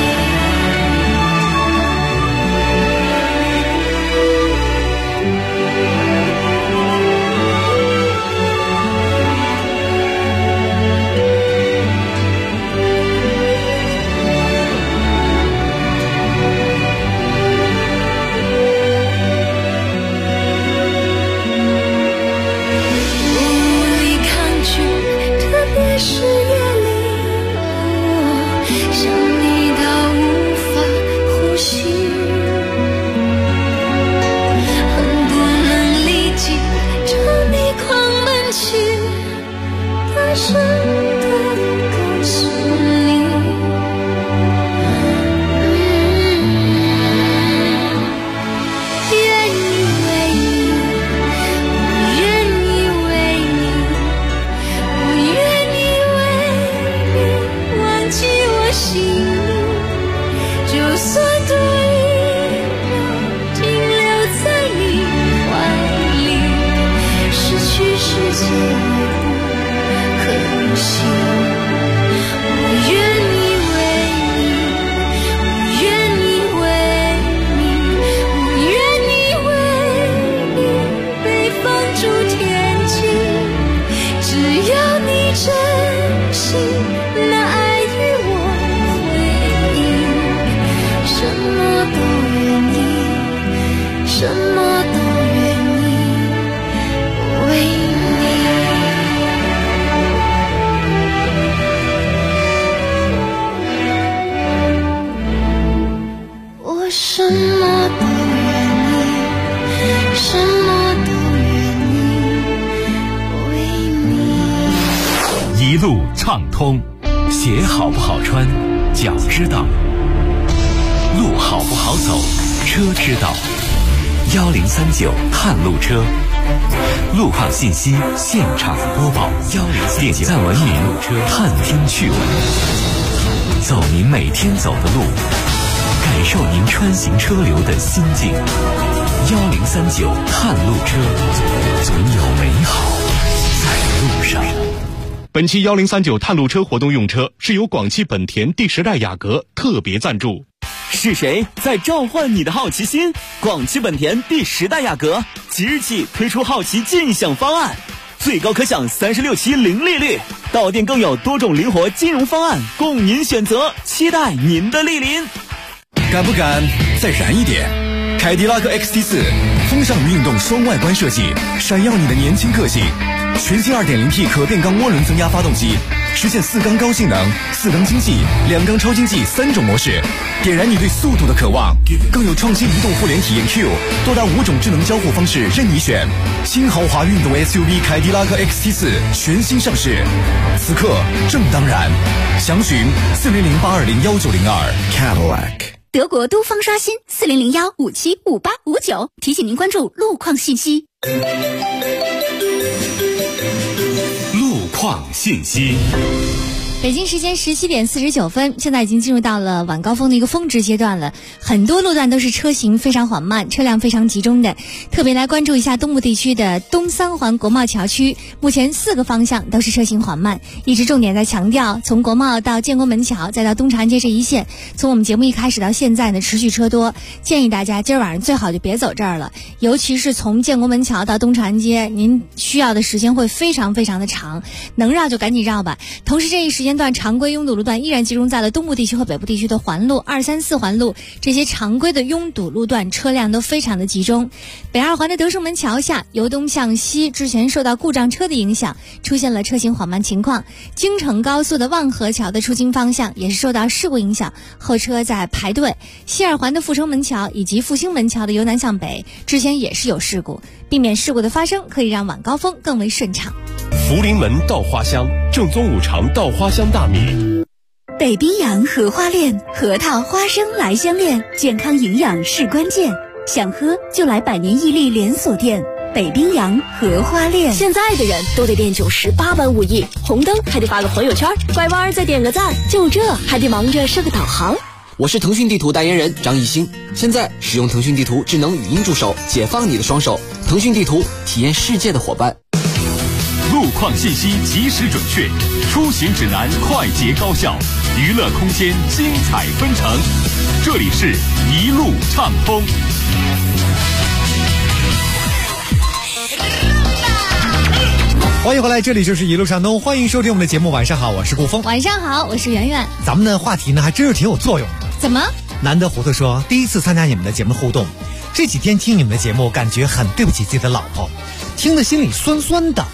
一路畅通，鞋好不好穿，脚知道；路好不好走，车知道。1039探路车，路况信息现场播报。点赞文明，探听趣闻，走您每天走的路，感受您穿行车流的心境。1039探路车，总有美好在路上。 本期1039探路车活动用车是由广汽本田第10代雅阁特别赞助。 是谁在召唤你的好奇心？广汽本田第10代雅阁即日起推出好奇尽享方案，最高可享36期零利率，到店更有多种灵活金融方案供您选择，期待您的莅临。 敢不敢再燃一点？凯迪拉克 XT4 风尚运动双外观设计，闪耀你的年轻个性。全新 2.0T 可变缸涡轮增压发动机，实现4缸高性能、4缸经济、2缸超经济3种模式，点燃你对速度的渴望。更有创新移动互联体验 Q， 多达5种智能交互方式任你选。新豪华运动 SUV 凯迪拉克 XT4 全新上市，此刻正当然。详询4008201902 Cadillac。 德国都方刷新4001575859，提醒您关注路况信息。 路况信息。 北京时间17点49分，现在已经进入到了晚高峰的一个峰值阶段了，很多路段都是车行非常缓慢，车辆非常集中的。特别来关注一下东部地区的东三环国贸桥区，目前4个方向都是车行缓慢，一直重点在强调，从国贸到建国门桥再到东长安街这一线，从我们节目一开始到现在呢，持续车多，建议大家今儿晚上最好就别走这儿了，尤其是从建国门桥到东长安街，您需要的时间会非常非常的长，能绕就赶紧绕吧。同时这一时间段常规拥堵路段依然集中在了东部地区和北部地区的环路、2、3、4环路，这些常规的拥堵路段车辆都非常的集中。北2环的德胜门桥下由东向西，之前受到故障车的影响，出现了车行缓慢情况。京承高速的望河桥的出京方向也是受到事故影响，后车在排队。西2环的阜成门桥以及复兴门桥的由南向北之前也是有事故，避免事故的发生，可以让晚高峰更为顺畅。 福临门稻花香，正宗五常稻花香大米。 北冰洋荷花恋，核桃花生来相恋，健康营养是关键，想喝就来百年屹立连锁店北冰洋荷花恋。 现在的人都得练98般武艺，红灯还得发个朋友圈，拐弯再点个赞，就这还得忙着设个导航。 我是腾讯地图代言人张艺兴，现在使用腾讯地图智能语音助手，解放你的双手。腾讯地图，体验世界的伙伴。 路况信息及时准确，出行指南快捷高效，娱乐空间精彩纷呈。这里是一路畅通。 欢迎回来，这里就是一路畅通，欢迎收听我们的节目。晚上好，我是顾峰。 晚上好，我是圆圆。 咱们的话题呢，还真是挺有作用的。 怎么？ 难得糊涂说，第一次参加你们的节目互动，这几天听你们的节目，感觉很对不起自己的老婆，听得心里酸酸的。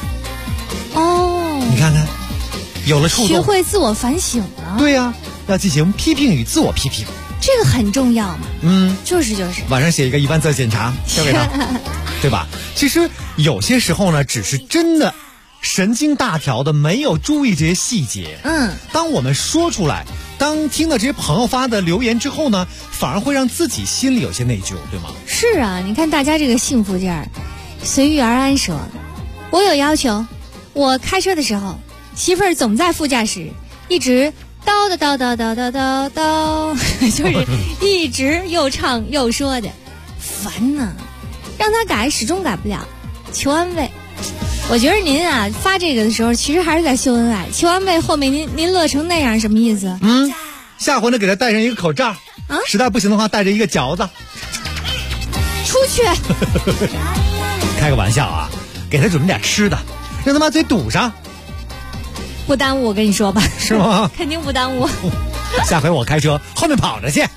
哦， 你看看，有了触动， 学会自我反省了。 对呀，要进行批评与自我批评， 这个很重要嘛。就是。 晚上写一个1万字检查交给他，对吧？其实有些时候呢，只是真的神经大条的没有注意这些细节。当我们说出来，当听到这些朋友发的留言之后呢，反而会让自己心里有些内疚，对吗？ 是啊，你看大家这个幸福劲儿。随遇而安说，我有要求，我开车的时候，媳妇儿总在副驾驶一直叨叨叨叨叨叨叨叨，就是一直又唱又说的，烦呐！让他改，始终改不了，求安慰。我觉得您啊发这个的时候，其实还是在秀恩爱。求安慰后面您乐成那样，什么意思？ 下回呢给他戴上一个口罩，实在不行的话带着一个饺子。 出去。 开个玩笑啊，给他准备点吃的，让他把嘴堵上。 不耽误，我跟你说吧。 是吗？ 肯定不耽误。 下回我开车，后面跑着去。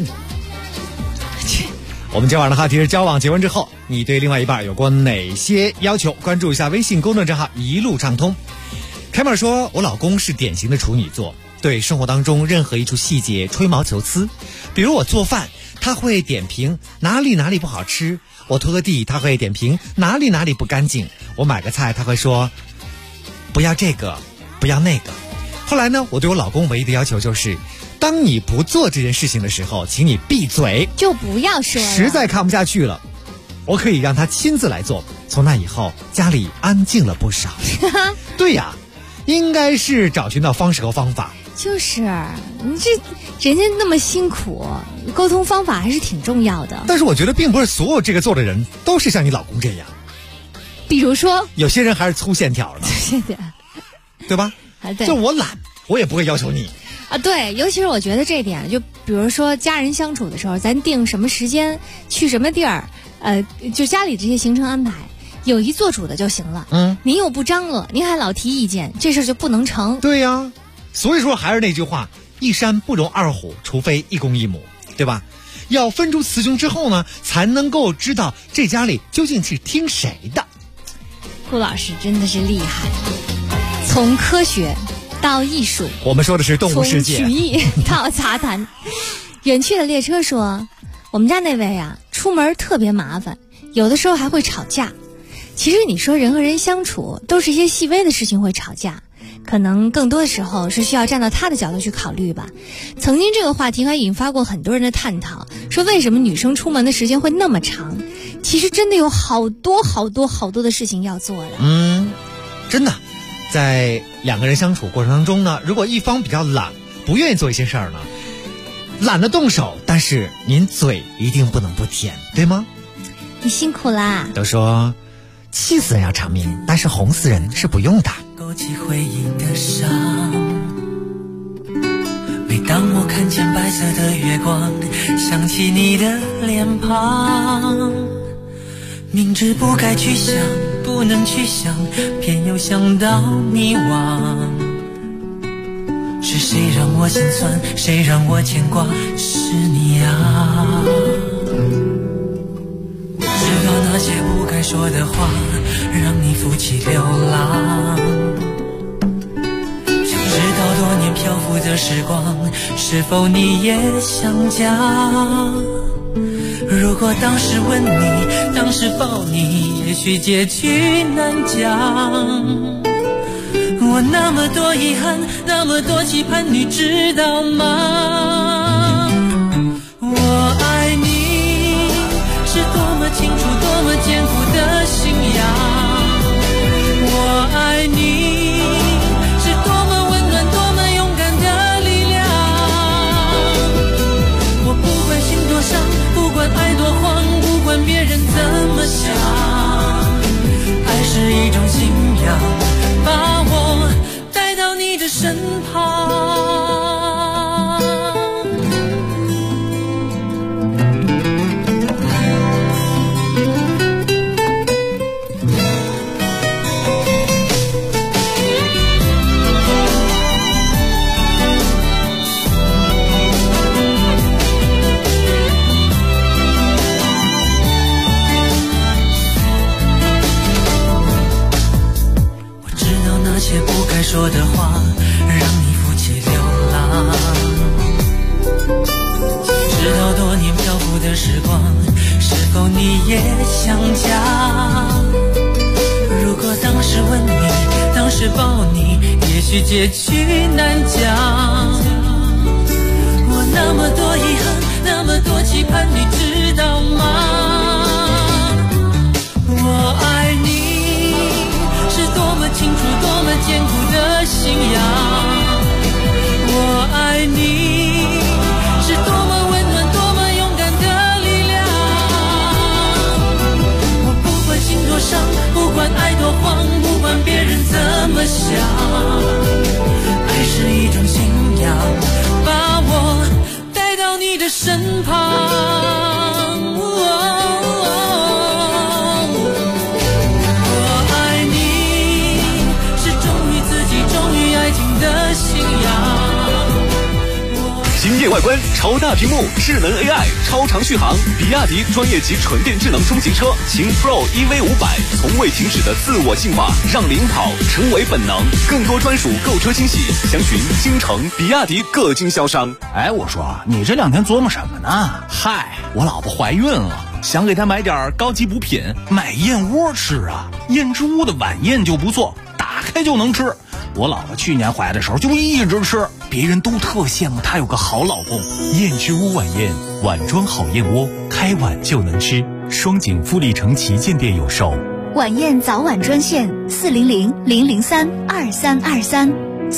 我们今晚的话题是交往结婚之后，你对另外一半有过哪些要求？关注一下微信公众账号一路畅通。开门说，我老公是典型的处女座，对生活当中任何一处细节吹毛求疵。比如我做饭，他会点评哪里不好吃；我拖个地，他会点评哪里不干净；我买个菜，他会说不要这个，不要那个。后来呢，我对我老公唯一的要求就是，当你不做这件事情的时候，请你闭嘴， 就不要说了。 实在看不下去了，我可以让他亲自来做。从那以后，家里安静了不少。对呀，应该是找寻到方式和方法。 就是你这人家那么辛苦，沟通方法还是挺重要的。 但是我觉得并不是所有这个做的人都是像你老公这样。 比如说， 有些人还是粗线条的，对吧？ 对， 就我懒，我也不会要求你啊。对，尤其是我觉得这点，就比如说家人相处的时候，咱定什么时间，去什么地儿，就家里这些行程安排，有一做主的就行了。您又不张罗，您还老提意见，这事儿就不能成。 对呀，所以说还是那句话，一山不容二虎，除非一公一母，对吧？要分出雌雄之后呢，才能够知道这家里究竟是听谁的。 顾老师真的是厉害。从科学到艺术， 我们说的是动物世界。 从曲艺到杂谈。远去的列车说，我们家那位啊，出门特别麻烦，有的时候还会吵架。其实你说人和人相处，都是一些细微的事情会吵架，可能更多的时候是需要站到他的角度去考虑吧。曾经这个话题还引发过很多人的探讨，说为什么女生出门的时间会那么长？其实真的有好多的事情要做的。 真的。在两个人相处过程当中呢，如果一方比较懒，不愿意做一些事儿呢，懒得动手，但是您嘴一定不能不甜，对吗？ 你辛苦啦。 都说气死人要偿命，但是哄死人是不用的。 勾起回忆的伤，每当我看见白色的月光，想起你的脸庞，明知不该去想，不能去想，偏又想到迷惘。是谁让我心酸，谁让我牵挂，是你啊。知道那些不该说的话，让你负起流浪。想知道多年漂浮的时光，是否你也想家？如果当时吻你，当时抱你，也许结局难讲。我那么多遗憾，那么多期盼，你知道吗？我爱你是多么清楚，多么坚固的信仰。我爱你是多么温暖，多么勇敢的力量。我不管心多伤，不管爱多慌，不管别人怎么想，爱是一种信仰。 你的身旁。说的话让你负起流浪，知道多年漂浮的时光，是否你也想家？如果当时吻你，当时抱你，也许结局难讲。我那么多遗憾，那么多期盼，你知道吗？我爱你是多么清楚，多么坚固的信仰，我爱你是多么温暖，多么勇敢的力量。我不管心多伤，不管爱多慌，不管别人怎么想，爱是一种信仰，把我带到你的身旁。 惊艳外观，超大屏幕，智能 AI， 超长续航，比亚迪专业级纯电智能中级车秦 Pro EV500，从未停止的自我进化，让领跑成为本能。更多专属购车惊喜，详询京城比亚迪各经销商。 哎，我说你这两天琢磨什么呢？嗨，我老婆怀孕了，想给她买点高级补品，买燕窝吃啊。燕之屋的晚宴就不错，打开就能吃。我老婆去年怀的时候就一直吃，别人都特羡慕她有个好老公。 燕之屋晚宴，碗装好燕窝，开碗就能吃。双井富力城旗舰店有售。 晚宴早晚专线400-003-2323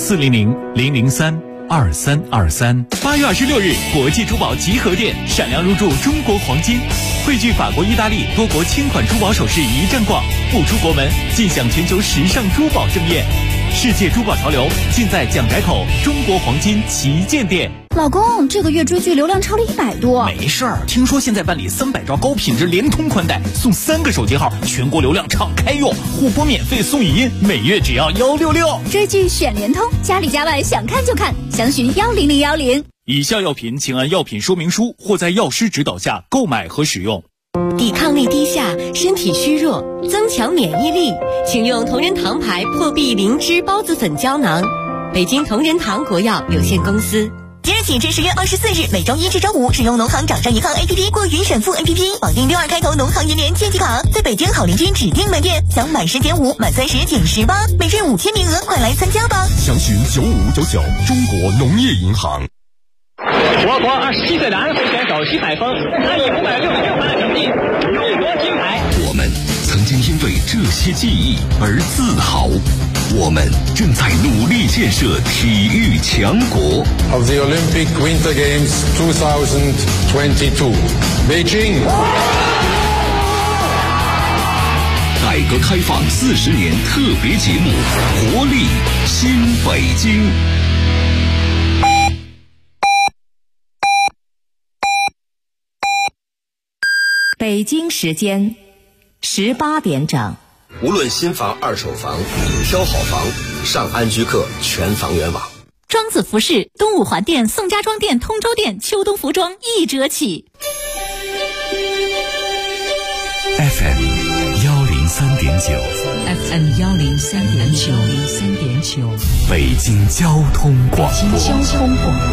400-003-2323。8月26日，国际珠宝集合店闪亮入驻中国黄金，汇聚法国、意大利多国千款珠宝首饰一站逛，不出国门尽享全球时尚珠宝盛宴。世界珠宝潮流尽在蒋改口中国黄金旗舰店。 老公，这个月追剧流量超了100多。 没事儿，听说现在办理300兆高品质联通宽带，送3个手机号，全国流量敞开用，互播免费送语音，每月只要166。 追剧选联通，家里家外想看就看，详询10010。 以下药品请按药品说明书或在药师指导下购买和使用。 抵抗力低下，身体虚弱，增强免疫力，请用同仁堂牌破壁灵芝孢子粉胶囊。北京同仁堂国药有限公司。 即日起至10月24日，每周1至周5，使用农行掌上银行 APP 或云闪付 APP 绑定62开头农行银联借记卡，在北京好邻居指定门店享满10减5，满30减18，每日5000名额，快来参加吧！ 详询9599，中国农业银行。 我国27岁的安徽选手徐海峰，他以566分的成绩勇夺金牌。 我们曾经因为这些记忆而自豪，我们正在努力建设体育强国。 Of the Olympic Winter Games 2022, Beijing。 改革开放40年特别节目，活力新北京。 北京时间18点整。 无论新房、二手房，挑好房，上安居客全房源网。 庄子服饰，东五环店、宋家庄店、通州店秋冬服装1折起。 FM 103.9 FM 103.9 北京交通广播。 北京交通广播。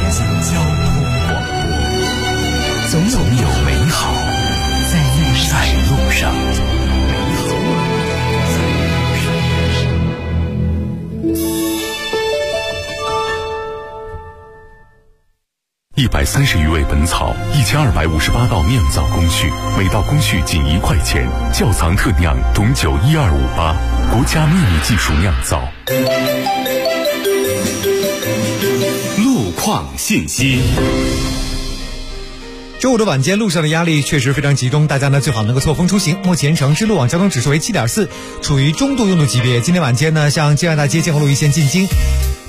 总有美好在路上。130余味本草，1258道酿造工序，每道工序仅1块钱。窖藏特酿董酒12588，国家秘密技术酿造。路况信息。 周五的晚间，路上的压力确实非常集中，大家呢最好能够错峰出行。目前城市路网交通指数为7.4，处于中度拥堵级别。今天晚间呢，像建安大街、建国路一线进京、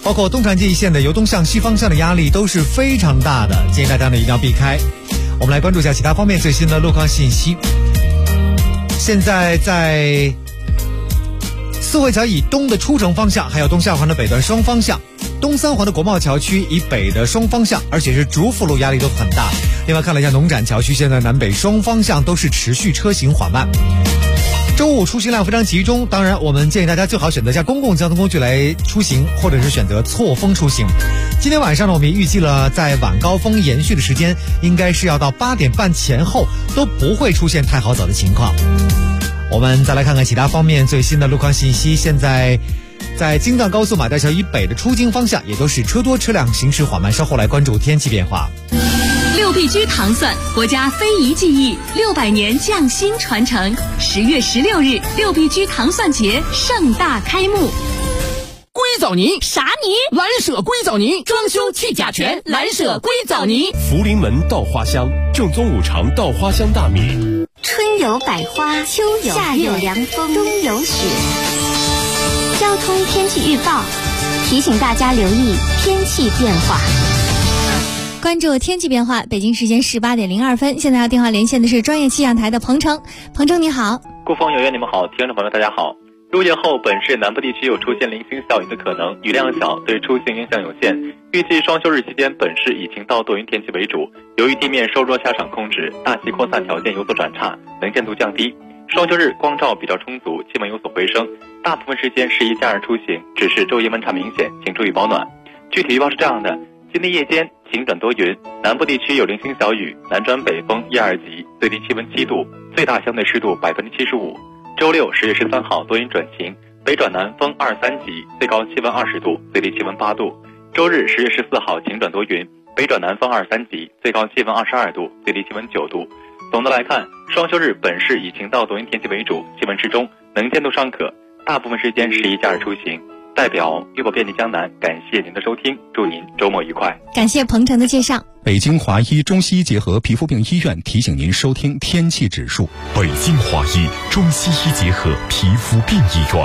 包括东长界一线的由东向西方向的压力都是非常大的，建议大家呢一定要避开。我们来关注一下其他方面最新的路况信息。现在在四惠桥以东的出城方向，还有东下环的北段双方向，东三环的国贸桥区以北的双方向，而且是主辅路压力都很大。另外看了一下农展桥区，现在南北双方向都是持续车行缓慢。周五出行量非常集中，当然我们建议大家最好选择一下公共交通工具来出行，或者是选择错峰出行。今天晚上呢，我们也预计了在晚高峰延续的时间，应该是要到8点半前后都不会出现太好走的情况。我们再来看看其他方面最新的路况信息。现在在京藏高速马大桥以北的出京方向也都是车多车辆行驶缓慢，稍后来关注天气变化。 6必居糖蒜，国家非遗技艺600年匠心传承。10月16日，6必居糖蒜节盛大开幕。 硅藻泥啥泥？ 蓝舍硅藻泥，装修去甲醛，蓝舍硅藻泥。 福临门稻花香，正宗五常稻花香大米。 春有百花，秋有夏有凉风，冬有雪。交通天气预报提醒大家留意天气变化。 关注天气变化，北京时间18点02分，现在要电话连线的是专业气象台的彭程。彭程你好。 顾峰、圆圆你们好，听众朋友大家好。入夜后，本市南部地区有出现零星小雨的可能，雨量小，对出行影响有限。预计双休日期间，本市以晴到多云天气为主，由于地面受弱下场控制，大气扩散条件有所转差，能见度降低。双休日光照比较充足，气温有所回升，大部分时间适宜假日出行，只是昼夜温差明显，请注意保暖。具体预报是这样的：今天夜间晴转多云，南部地区有零星小雨，南转北风1、2级，最低气温7度，最大相对湿度75%。周六10月13号多云转晴，北转南风2、3级，最高气温20度，最低气温8度。周日10月14号晴转多云，北转南风2、3级，最高气温22度，最低气温9度。总的来看，双休日本市以晴到多云天气为主，气温适中，能见度尚可，大部分时间适宜假日出行。代表预报遍地江南，感谢您的收听，祝您周末愉快。 感谢彭程的介绍。 北京华医中西医结合皮肤病医院提醒您收听天气指数。 北京华医中西医结合皮肤病医院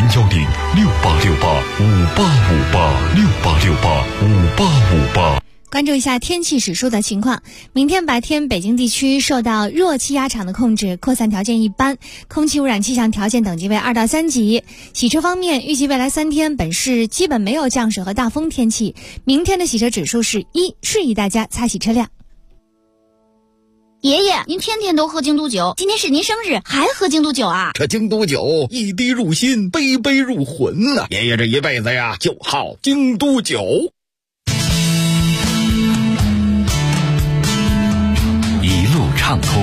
，010-6868-5858，6868-5858。 关注一下天气指数的情况。明天白天北京地区受到弱气压场的控制，扩散条件一般，空气污染气象条件等级为2到3级。洗车方面，预计未来3天本市基本没有降水和大风天气。明天的洗车指数是1，适宜大家擦洗车辆。 爷爷，您天天都喝京都酒，今天是您生日，还喝京都酒啊？ 这京都酒一滴入心，杯杯入魂呐！爷爷这一辈子呀，就好京都酒。 一路畅通，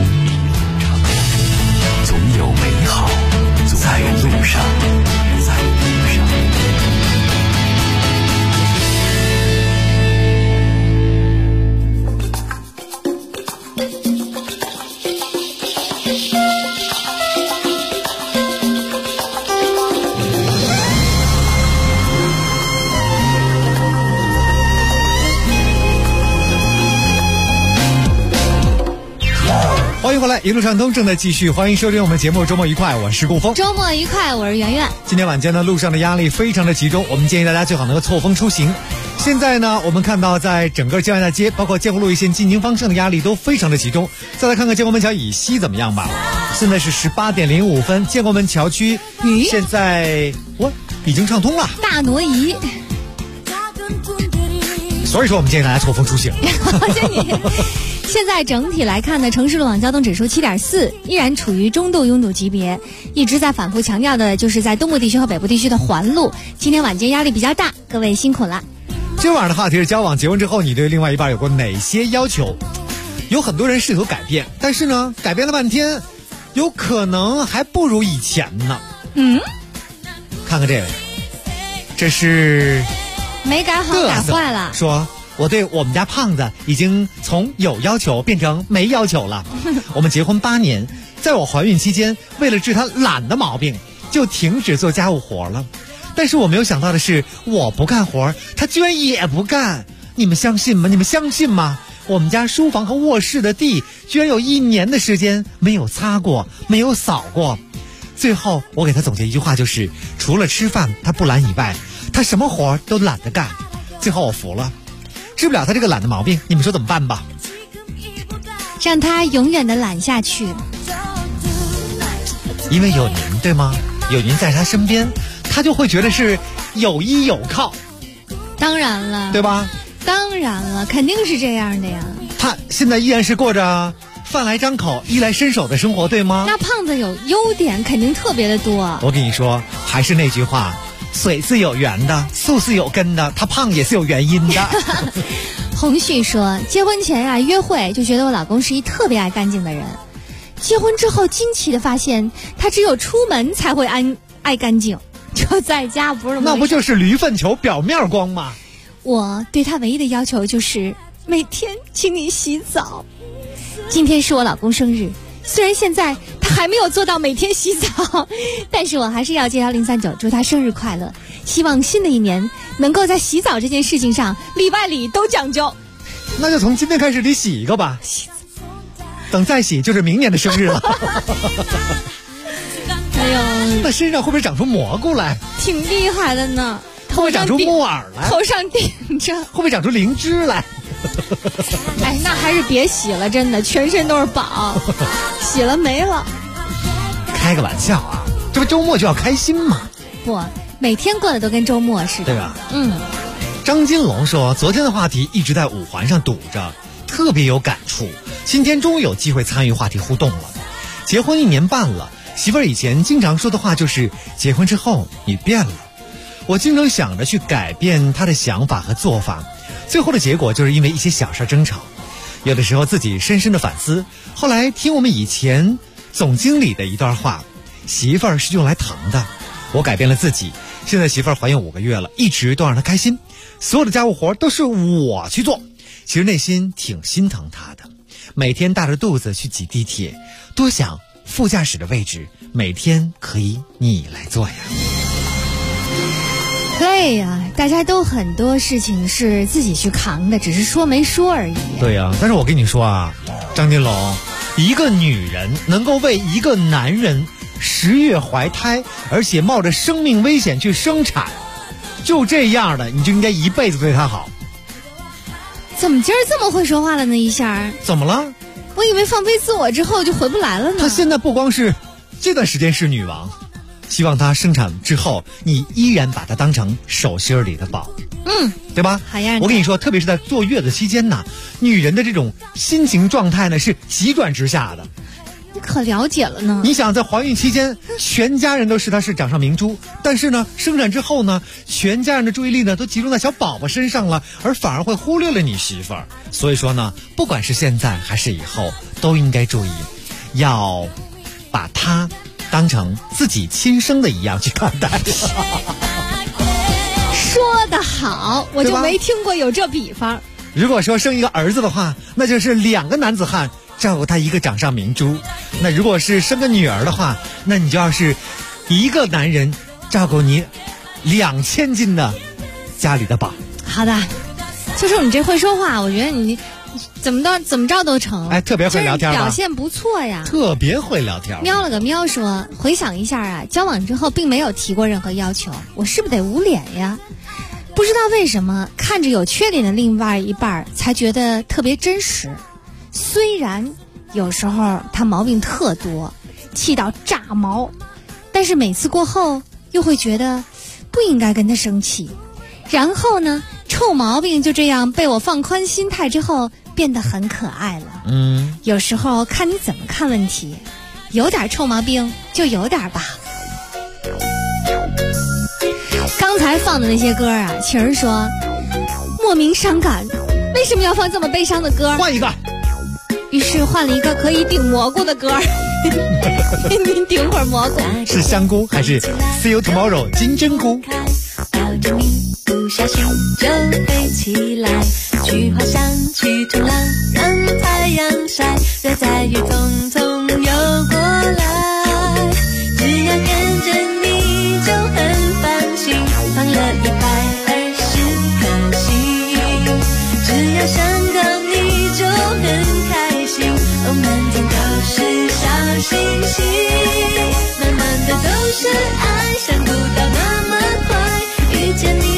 总有美好在路上。 欢迎回来，一路畅通正在继续，欢迎收听我们节目，周末愉快，我是顾峰。 周末愉快，我是圆圆。 今天晚间呢，路上的压力非常的集中，我们建议大家最好能够错峰出行。现在呢，我们看到在整个江源大街，包括建国路一线进京方向的压力都非常的集中。再来看看建国门桥以西怎么样吧。现在是18点05分，建国门桥区现在已经畅通了， 大挪移。 所以说我们建议大家错峰出行。 现在整体来看呢，城市路网交通指数7.4，依然处于中度拥堵级别。一直在反复强调的就是在东部地区和北部地区的环路，今天晚间压力比较大，各位辛苦了。 今晚的话题是交往结婚之后，你对另外一半有过哪些要求？有很多人试图改变，但是呢，改变了半天，有可能还不如以前呢。看看这位，这是没改好，改坏了。 说我对我们家胖子已经从有要求变成没要求了。我们结婚8年，在我怀孕期间，为了治他懒的毛病，就停止做家务活了。但是我没有想到的是，我不干活，他居然也不干。你们相信吗？你们相信吗？我们家书房和卧室的地，居然有1年的时间没有擦过，没有扫过。最后我给他总结一句话，就是除了吃饭他不懒以外， 他什么活都懒得干，最后我服了，治不了他这个懒的毛病，你们说怎么办吧？ 让他永远的懒下去。 因为有您，对吗？有您在他身边，他就会觉得是有依有靠。 当然了， 对吧？ 当然了，肯定是这样的呀。 他现在依然是过着饭来张口衣来伸手的生活，对吗？ 那胖子有优点肯定特别的多。 我跟你说，还是那句话，水是有源的，树是有根的，他胖也是有原因的。 洪旭说，结婚前啊约会就觉得我老公是一特别爱干净的人，结婚之后惊奇的发现他只有出门才会爱干净，就在家不是那不就是驴粪球表面光吗？ 我对他唯一的要求就是每天请你洗澡。今天是我老公生日，虽然现在他还没有做到每天洗澡，但是我还是要介绍039祝他生日快乐，希望新的一年能够在洗澡这件事情上里外里都讲究。 那就从今天开始你洗一个吧，等再洗就是明年的生日了。 哎呦， 那身上会不会长出蘑菇来？ 挺厉害的呢。 会不会长出木耳来？ 头上顶着。 会不会长出灵芝来？ 哎，那还是别洗了，真的，全身都是宝，洗了没了。 开个玩笑啊，这不周末就要开心吗？ 不，每天过得都跟周末似的， 对吧？ 张金龙说，昨天的话题一直在五环上堵着，特别有感触。今天终于有机会参与话题互动了。结婚1年半了，媳妇儿以前经常说的话就是结婚之后你变了。我经常想着去改变她的想法和做法，最后的结果就是因为一些小事争吵。有的时候自己深深的反思，后来听我们以前总经理的一段话，媳妇儿是用来疼的。我改变了自己，现在媳妇儿怀孕5个月了，一直都让她开心，所有的家务活都是我去做，其实内心挺心疼她的。每天大着肚子去挤地铁，多想副驾驶的位置每天可以你来做呀。 累呀，大家都很多事情是自己去扛的，只是说没说而已。 对呀，但是我跟你说啊，张金龙，一个女人能够为一个男人10月怀胎，而且冒着生命危险去生产，就这样的，你就应该一辈子对她好。 怎么今儿这么会说话了呢？一下怎么了？ 我以为放飞自我之后就回不来了呢。 她现在不光是这段时间是女王，希望她生产之后你依然把她当成手心里的宝，对吧？ 好样的。 我跟你说，特别是在坐月子期间呢，女人的这种心情状态呢是急转直下的。 你可了解了呢。 你想在怀孕期间，全家人都视她是掌上明珠，但是呢，生产之后呢，全家人的注意力呢都集中在小宝宝身上了，而反而会忽略了你媳妇儿。所以说呢，不管是现在还是以后，都应该注意，要把她当成自己亲生的一样去看待。 说得好，我就没听过有这比方。 如果说生一个儿子的话，那就是2个男子汉照顾他一个掌上明珠。那如果是生个女儿的话，那你就要是一个男人照顾你2000斤的家里的宝。 好的，就说你这会说话，我觉得你怎么着都成。 哎，特别会聊天吧， 表现不错呀， 特别会聊天。 喵了个喵说，回想一下啊，交往之后并没有提过任何要求，我是不是得捂脸呀？不知道为什么看着有缺点的另外一半才觉得特别真实，虽然有时候他毛病特多，气到炸毛，但是每次过后又会觉得不应该跟他生气，然后呢，臭毛病就这样被我放宽心态之后变得很可爱了。有时候看你怎么看问题，有点臭毛病就有点吧。刚才放的那些歌啊，晴儿说莫名伤感，为什么要放这么悲伤的歌？ 换一个。 于是换了一个可以顶蘑菇的歌。你顶会儿蘑菇。 是香菇还是 See you tomorrow 金针菇？ 抱着你不小心就飞起来，去滑翔去冲浪，让太阳晒，再在雨匆匆游过来，只要跟着你就很放心，放了120颗心，只要想到你就很开心，哦，满天都是小星星，慢慢的都是爱，想不到那么快遇见你。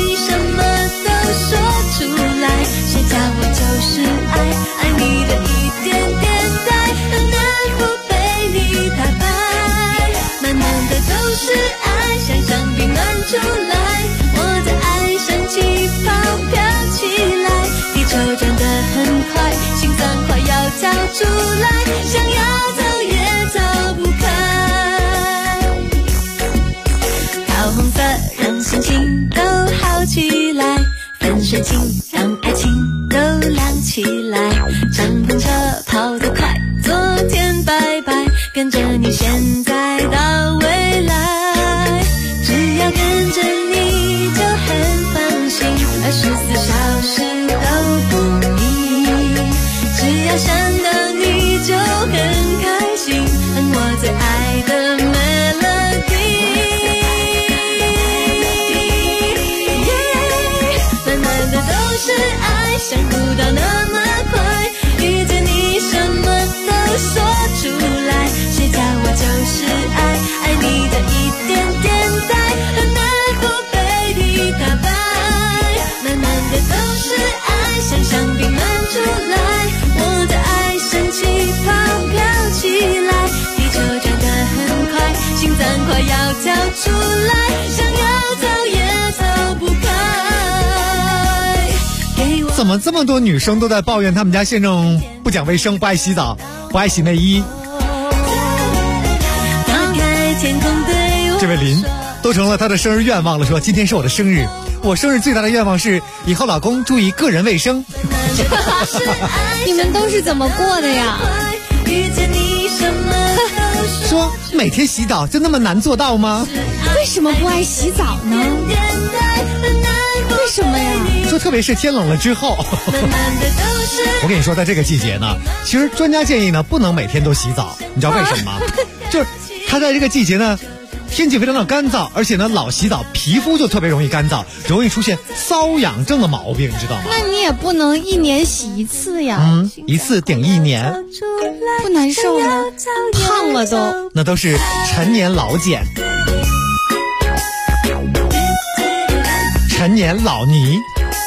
粉水晶让爱情都亮起来，敞篷车跑得快，昨天拜拜，跟着你现在到未来，只要跟着你就很放心，24小时都不腻，只要想到你就很开心，我最爱的 melody， 满满的都是爱，想不到那么快，遇见你什么都说出来，谁叫我就是爱，爱你的一点点带，很难不被你打败，满满的都是爱，像香槟漫出来，我的爱像气泡飘起来，地球转得很快，心脏快要跳出来，想要走也走不开。 怎么这么多女生都在抱怨他们家先生不讲卫生，不爱洗澡，不爱洗内衣？这位林都成了他的生日愿望了，说今天是我的生日，我生日最大的愿望是以后老公注意个人卫生。 你们都是怎么过的呀？ 说每天洗澡就那么难做到吗？ 为什么不爱洗澡呢？为什么呀？ 说特别是天冷了之后。我跟你说，在这个季节呢，其实专家建议呢不能每天都洗澡，你知道为什么吗？就是他在这个季节呢天气非常的干燥，而且呢老洗澡皮肤就特别容易干燥，容易出现瘙痒症的毛病，你知道吗？ 那你也不能一年洗一次呀。 一次顶一年， 不难受吗？胖了都。 那都是陈年老茧，陈年老泥，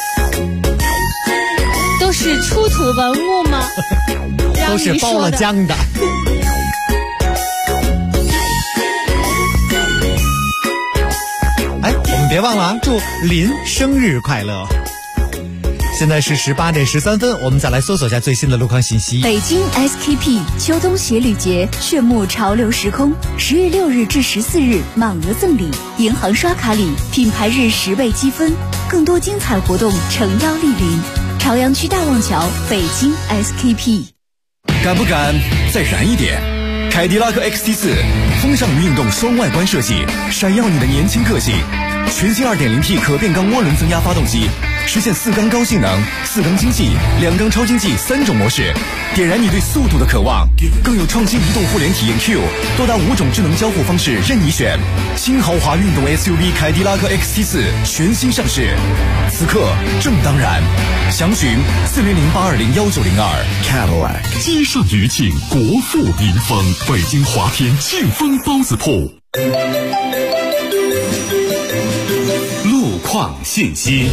都是出土文物吗？ 都是包了浆的。哎，我们别忘了啊，祝林生日快乐！现在是18点13分，我们再来搜索一下最新的路况信息。 北京 SKP 秋冬鞋履节炫目潮流时空，10月6日至14日满额赠礼，银行刷卡礼，品牌日10倍积分，更多精彩活动诚邀莅临。朝阳区大望桥，北京 SKP。 敢不敢再燃一点？凯迪拉克 XT4 风尚运动双外观设计，闪耀你的年轻个性。全新 2.0T 可变缸涡轮增压发动机，实现4缸高性能、4缸经济、2缸超经济3种模式，点燃你对速度的渴望。更有创新移动互联体验 Q， 多达5种智能交互方式任你选。新豪华运动 SUV 凯迪拉克 XT4 全新上市，此刻正当然。详询400-820-1902 Cadillac。 街上余庆，国富民丰，北京华天庆丰包子铺。路况信息。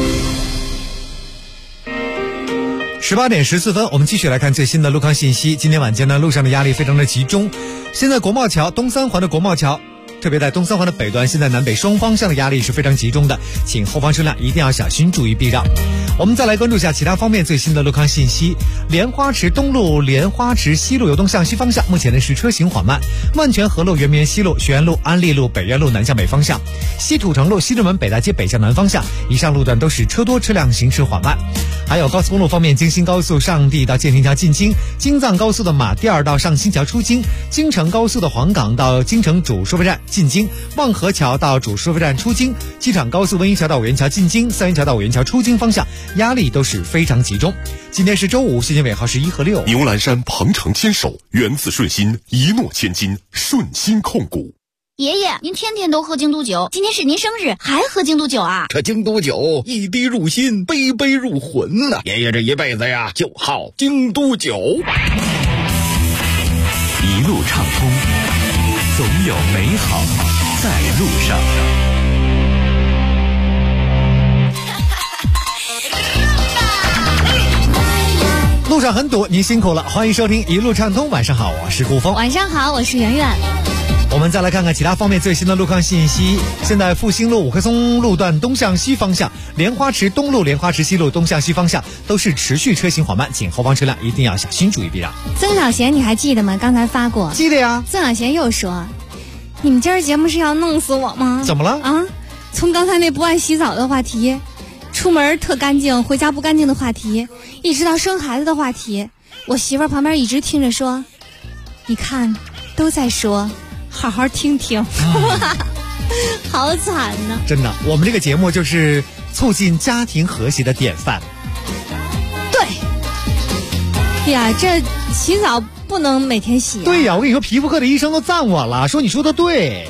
18点14分，我们继续来看最新的路况信息。今天晚间呢，路上的压力非常的集中。现在国贸桥东三环的国贸桥，特别在东三环的北端，现在南北双方向的压力是非常集中的，请后方车辆一定要小心，注意避让。我们再来关注一下其他方面最新的路况信息。莲花池东路、莲花池西路由东向西方向，目前呢是车行缓慢。万泉河路、圆明园西路、学院路、安利路、北苑路南向北方向，西土城路、西直门北大街北向南方向，以上路段都是车多，车辆行驶缓慢。还有高速公路方面，京新高速上地到建平桥进京，京藏高速的马甸儿到上新桥出京，京承高速的黄岗到京承主收费站进京，望河桥到主收费站出京，机场高速温榆桥到五元桥进京，三元桥到五元桥出京方向压力都是非常集中。今天是周五，信息尾号是1和6。 牛栏山鹏程牵手，源自顺心，一诺千金，顺心控股。 爷爷，您天天都喝京都酒，今天是您生日，还喝京都酒啊？ 这京都酒一滴入心，杯杯入魂呐！爷爷这一辈子呀，就好京都酒。 一路畅通，总有美好在路上。 路上很堵，您辛苦了，欢迎收听一路畅通。晚上好，我是顾峰。 晚上好，我是圆圆。 我们再来看看其他方面最新的路况信息。现在复兴路五棵松路段东向西方向，莲花池东路、莲花池西路东向西方向都是持续车行缓慢，请后方车辆一定要小心注意避让。 曾小贤你还记得吗？刚才发过。 记得呀。 曾小贤又说，你们今儿节目是要弄死我吗？ 怎么了啊？从刚才那不爱洗澡的话题出门特干净，回家不干净的话题，一直到生孩子的话题，我媳妇儿旁边一直听着说，你看都在说，好好听听。好惨呢！ 真的，我们这个节目就是促进家庭和谐的典范。 对呀，这洗澡不能每天洗对呀，我跟你说，皮肤科的医生都赞我了，说你说的对。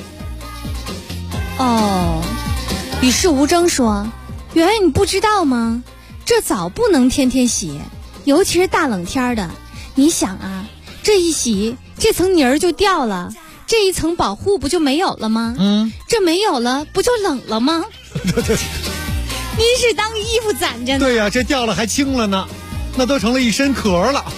哦，与世无争说，圆圆你不知道吗？这澡不能天天洗，尤其是大冷天的。你想啊，这一洗，这层泥儿就掉了，这一层保护不就没有了吗？这没有了，不就冷了吗？您是当衣服攒着呢？ 对呀，这掉了还轻了呢，那都成了一身壳了。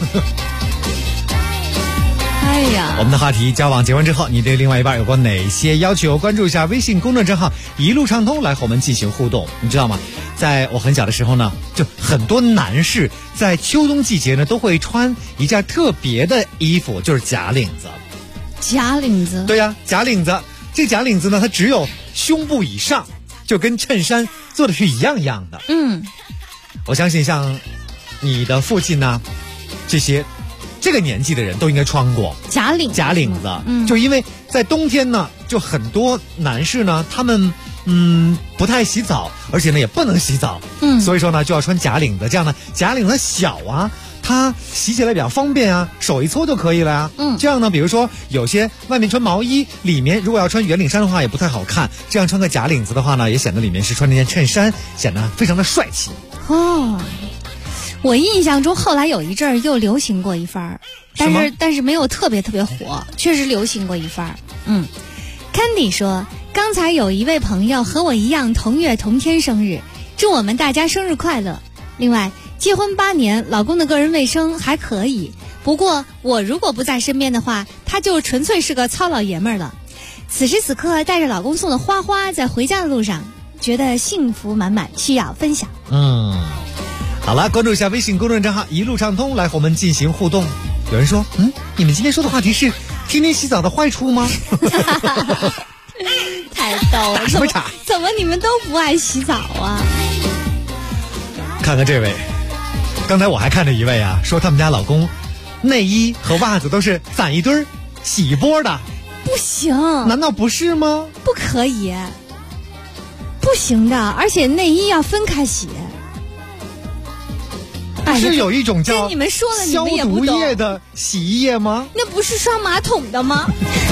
哎呀， 我们的话题，交往结婚之后，你对另外一半有过哪些要求？关注一下微信公众账号一路畅通，来和我们进行互动。你知道吗？在我很小的时候呢，就很多男士在秋冬季节呢都会穿一件特别的衣服，就是假领子。 假领子？ 对呀，假领子。这假领子呢，它只有胸部以上，就跟衬衫做的是一样的。我相信像你的父亲呢，这个年纪的人都应该穿过假领子。就因为在冬天呢，就很多男士呢，他们不太洗澡，而且呢也不能洗澡，所以说呢就要穿假领子。这样呢，假领子小啊，它洗起来比较方便啊，手一搓就可以了呀。这样呢，比如说有些外面穿毛衣，里面如果要穿圆领衫的话也不太好看，这样穿个假领子的话呢，也显得里面是穿那件衬衫，显得非常的帅气。 我印象中后来有一阵儿又流行过一番儿，但是没有特别火，确实流行过一番儿。Candy 说，刚才有一位朋友和我一样同月同天生日，祝我们大家生日快乐。另外，结婚8年，老公的个人卫生还可以，不过我如果不在身边的话，他就纯粹是个糙老爷们儿了。此时此刻带着老公送的花花在回家的路上，觉得幸福满满，需要分享。 好了，关注一下微信公众账号一路畅通，来和我们进行互动。有人说，你们今天说的话题是天天洗澡的坏处吗？ 太逗了，怎么你们都不爱洗澡啊？ 看看这位，刚才我还看着一位啊，说他们家老公内衣和袜子都是攒一堆儿洗一波的。 不行， 难道不是吗？ 不可以，不行的，而且内衣要分开洗。 是有一种叫你们说了， 消毒液的洗衣液吗？ 那不是刷马桶的吗？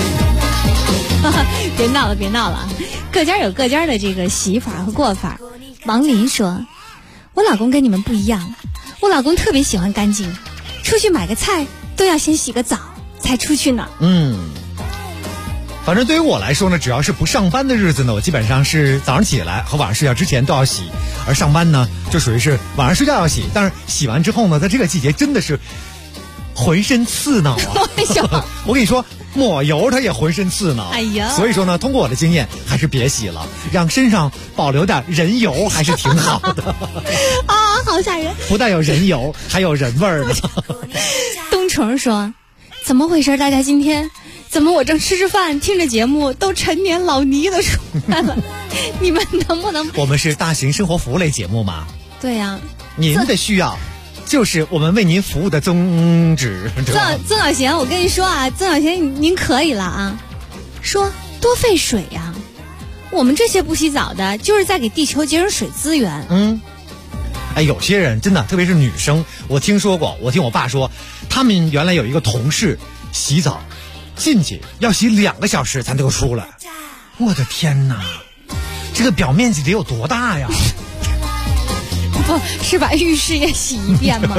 别闹了，各家有各家的这个洗法和过法。王林说，我老公跟你们不一样，我老公特别喜欢干净，出去买个菜都要先洗个澡才出去呢。 反正对于我来说呢，只要是不上班的日子呢，我基本上是早上起来和晚上睡觉之前都要洗，而上班呢就属于是晚上睡觉要洗，但是洗完之后呢，在这个季节真的是浑身刺挠啊！我跟你说，抹油它也浑身刺挠。 哎呀， 所以说呢，通过我的经验，还是别洗了，让身上保留点人油还是挺好的。 好吓人！ 不但有人油，还有人味儿呢。 东虫说，怎么回事？大家今天怎么我正吃着饭听着节目都陈年老泥都出来了？你们能不能？ 我们是大型生活服务类节目嘛？ 对呀， 您的需要就是我们为您服务的宗旨。 曾小贤，我跟你说啊，曾小贤您可以了啊，说多费水呀，我们这些不洗澡的就是在给地球节省水资源。 有些人真的，特别是女生，我听说过，我听我爸说，他们原来有一个同事洗澡进去要洗2个小时才能够出来。我的天哪，这个表面积得有多大呀？ 不是把浴室也洗一遍吗？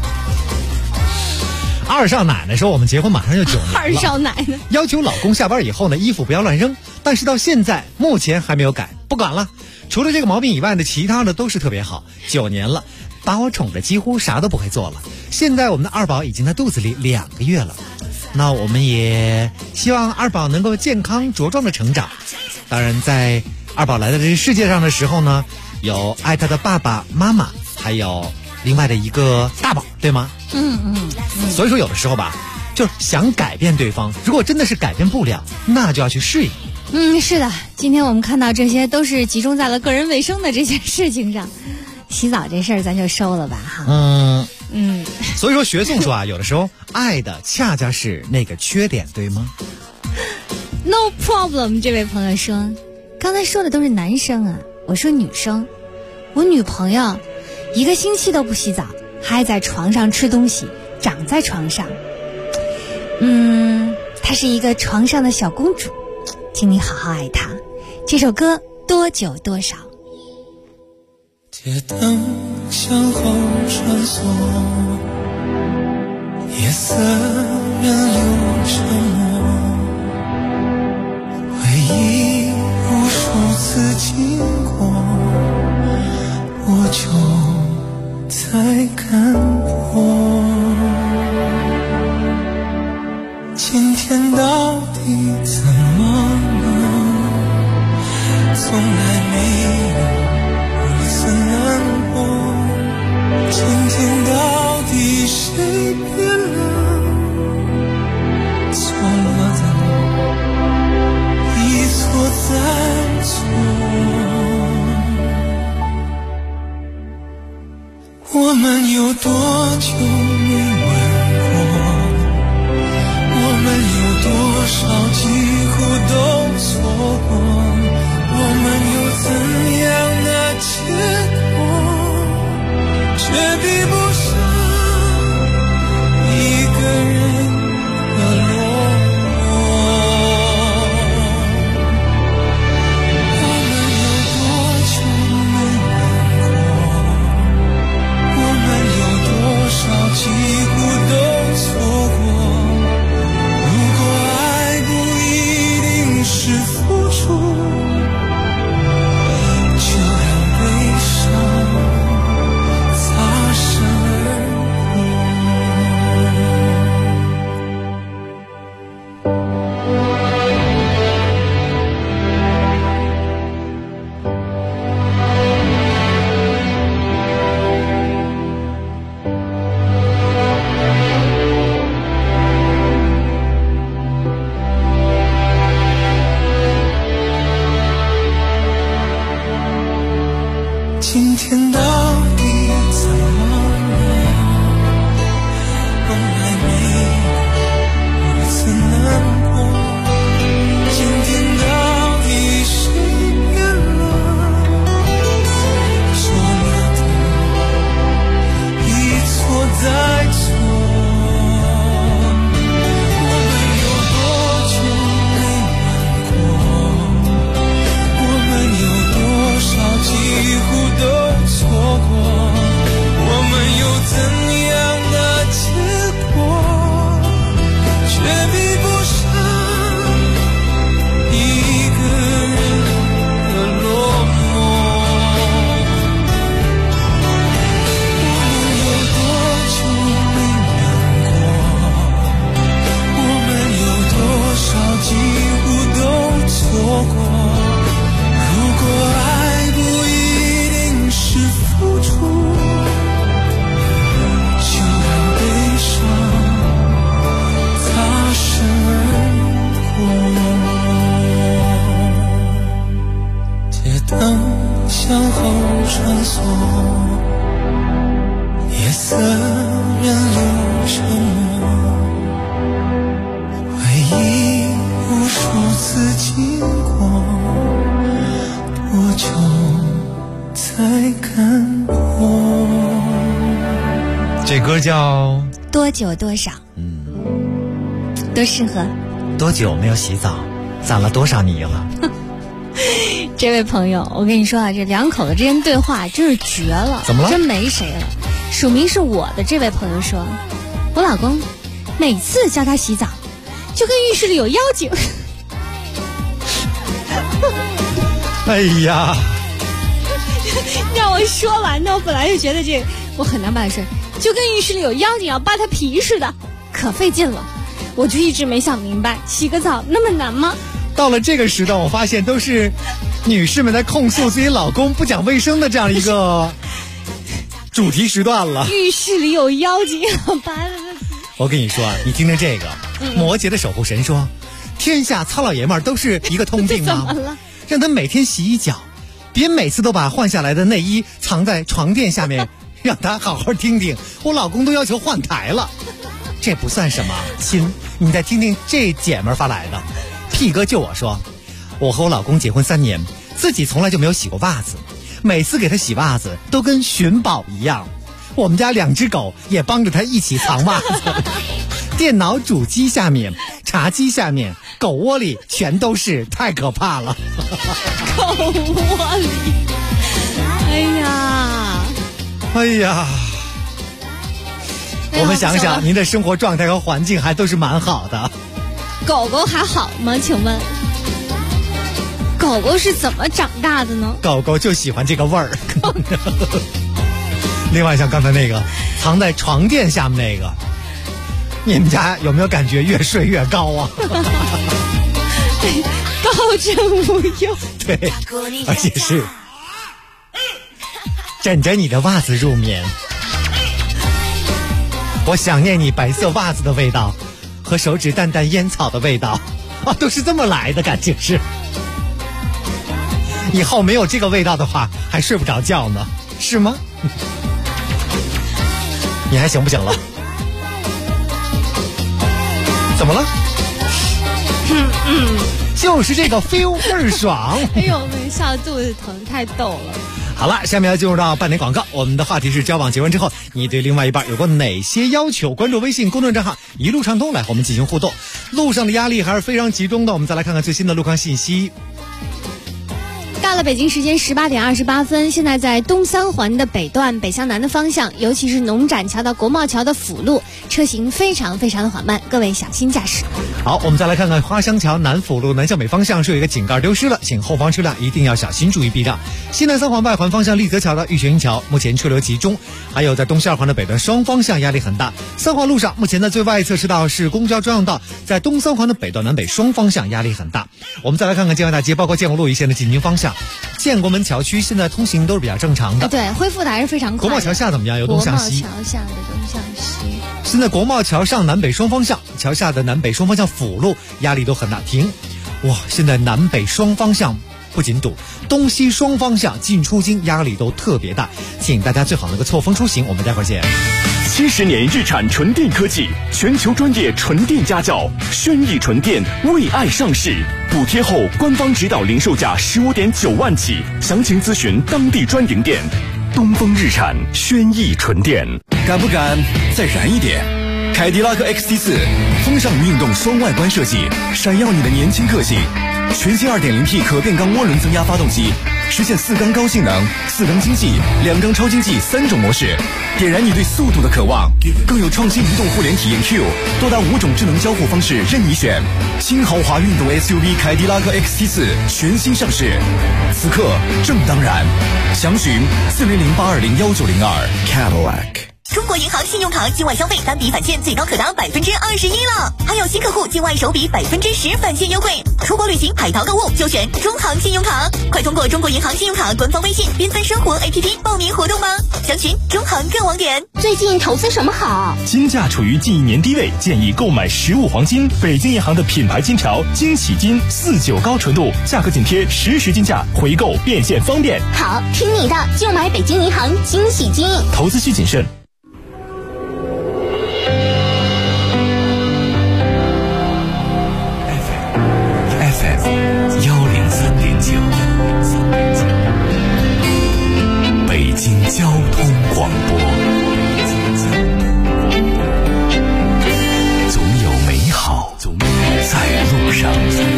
二少奶奶说，我们结婚马上就9年了。 二少奶奶要求老公下班以后呢，衣服不要乱扔，但是到现在目前还没有改，不管了。除了这个毛病以外的，其他的都是特别好。9年了，把我宠得几乎啥都不会做了。现在我们的二宝已经在肚子里2个月了，那我们也希望二宝能够健康茁壮的成长。当然，在二宝来到这个世界上的时候呢，有爱他的爸爸妈妈，还有另外的一个大宝，对吗？所以说有的时候吧，就想改变对方，如果真的是改变不了，那就要去适应。 是的，今天我们看到这些都是集中在了个人卫生的这件事情上。洗澡这事儿咱就收了吧哈。 所以说学颂说啊，有的时候爱的恰恰是那个缺点，对吗？ No problem， 这位朋友说，刚才说的都是男生啊，我说女生，我女朋友1个星期都不洗澡，还在床上吃东西，长在床上。她是一个床上的小公主，请你好好爱她。这首歌多久多少？ 街灯向后穿梭，夜色人流沉默，回忆无数次经过，多久才看破？今天到底怎么了？从来没有如此难过。今天到底谁变了？错了的一错再错。我们有多久没吻过？我们有多少几乎都错过？我们有怎样的结果，却比不上一个人的落寞。我们有多久没吻过？我们有多少几乎都错过？是付出，就让悲伤擦身而今天到底怎么了？从来没有如此难过。今天到底谁变了？说了的一错再错。我们有多久没吻过？我们有多少几乎都错过？我们有怎样的结果，却比不上一个人的落寞。我们有多久没吻过？我们有多少几乎都错过？如果爱不一定是付出，就让悲伤擦身而过。街灯向后穿梭，夜色人流沉默，回忆无数次经过，多久才看破？ 这歌叫多久多少？多适合。 多久没有洗澡，攒了多少泥了？ 这位朋友，我跟你说啊，这两口子之间对话真是绝了。 怎么了？ 真没谁了。署名是我的这位朋友说，我老公每次叫他洗澡，就跟浴室里有妖精。 哎呀， 让我说完呢，我本来就觉得这我很难把它说，就跟浴室里有妖精要扒他皮似的，可费劲了。我就一直没想明白，洗个澡那么难吗？ 到了这个时段，我发现都是女士们在控诉自己老公不讲卫生的这样一个主题时段了。 浴室里有妖精要扒他的皮。 我跟你说啊，你听听这个，摩羯的守护神说， 天下糙老爷们儿都是一个通病吗？ 怎么了？ 让他每天洗一脚，别每次都把换下来的内衣藏在床垫下面，让他好好听听。我老公都要求换台了，这不算什么。亲，你再听听这姐们儿发来的。P 哥就我说，我和我老公结婚3年，自己从来就没有洗过袜子，每次给他洗袜子都跟寻宝一样。我们家2只狗也帮着他一起藏袜子，电脑主机下面、茶几下面、狗窝里全都是，太可怕了。 狗窝里，哎呀， 我们想想，您的生活状态和环境还都是蛮好的。 狗狗还好吗？请问，狗狗是怎么长大的呢？ 狗狗就喜欢这个味儿。另外，像刚才那个藏在床垫下面那个，你们家有没有感觉越睡越高啊？ 高枕无忧。 对，而且是枕着你的袜子入眠。我想念你白色袜子的味道和手指淡淡烟草的味道啊，都是这么来的，感情是。以后没有这个味道的话，还睡不着觉呢，是吗？你还行不行了？怎么了？就是这个 feel 倍儿爽。 哎呦，没笑肚子疼，太逗了。 好了，下面要进入到半点广告。我们的话题是交往结婚之后，你对另外一半有过哪些要求？关注微信公众账号一路畅通，来和我们进行互动。路上的压力还是非常集中的，我们再来看看最新的路况信息。 到了北京时间18点28分，现在在东三环的北段北向南的方向，尤其是农展桥到国贸桥的辅路，车行非常的缓慢，各位小心驾驶。 好，我们再来看看花乡桥南辅路南向北方向是有一个井盖丢失了，请后方车辆一定要小心注意避让。西南三环外环方向立泽桥到玉泉桥目前车流集中，还有在东西二环的北段双方向压力很大。三环路上目前的最外侧车道是公交专用道，在东三环的北段南北双方向压力很大。我们再来看看建外大街包括建国路一线的进京方向，建国门桥区现在通行都是比较正常的， 对，恢复的还是非常快。 国贸桥下怎么样？由东向西。 国贸桥下的东向西。 现在国贸桥上南北双方向，桥下的南北双方向辅路压力都很大，停。哇，现在南北双方向不仅堵，东西双方向进出京压力都特别大，请大家最好能够错峰出行。我们待会儿见。 70年日产纯电科技，全球专业纯电家教，轩逸纯电为爱上市，补贴后官方指导零售价15.9万起，详情咨询当地专营店。东风日产轩逸纯电， 敢不敢再燃一点？凯迪拉克 XT4 风尚运动双外观设计，闪耀你的年轻个性。全新 2.0T 可变缸涡轮增压发动机，实现4缸高性能、4缸经济、2缸超经济3种模式，点燃你对速度的渴望。更有创新移动互联体验 Q， 多达5种智能交互方式任你选。新豪华运动 SUV 凯迪拉克 XT4 全新上市，此刻正当然。详询4008201902 Cadillac。 中国银行信用卡境外消费单笔返现最高可达21%了，还有新客户境外首笔10%返现优惠。出国旅行、海淘购物就选中行信用卡，快通过中国银行信用卡官方微信缤纷生活 APP 报名活动吧。详询中行各网点。 最近投资什么好？ 金价处于近1年低位，建议购买实物黄金。北京银行的品牌金条惊喜金49高纯度，价格紧贴实时金价，回购变现方便。 好，听你的，就买北京银行惊喜金。 投资需谨慎。 北京交通广播，总有美好在路上。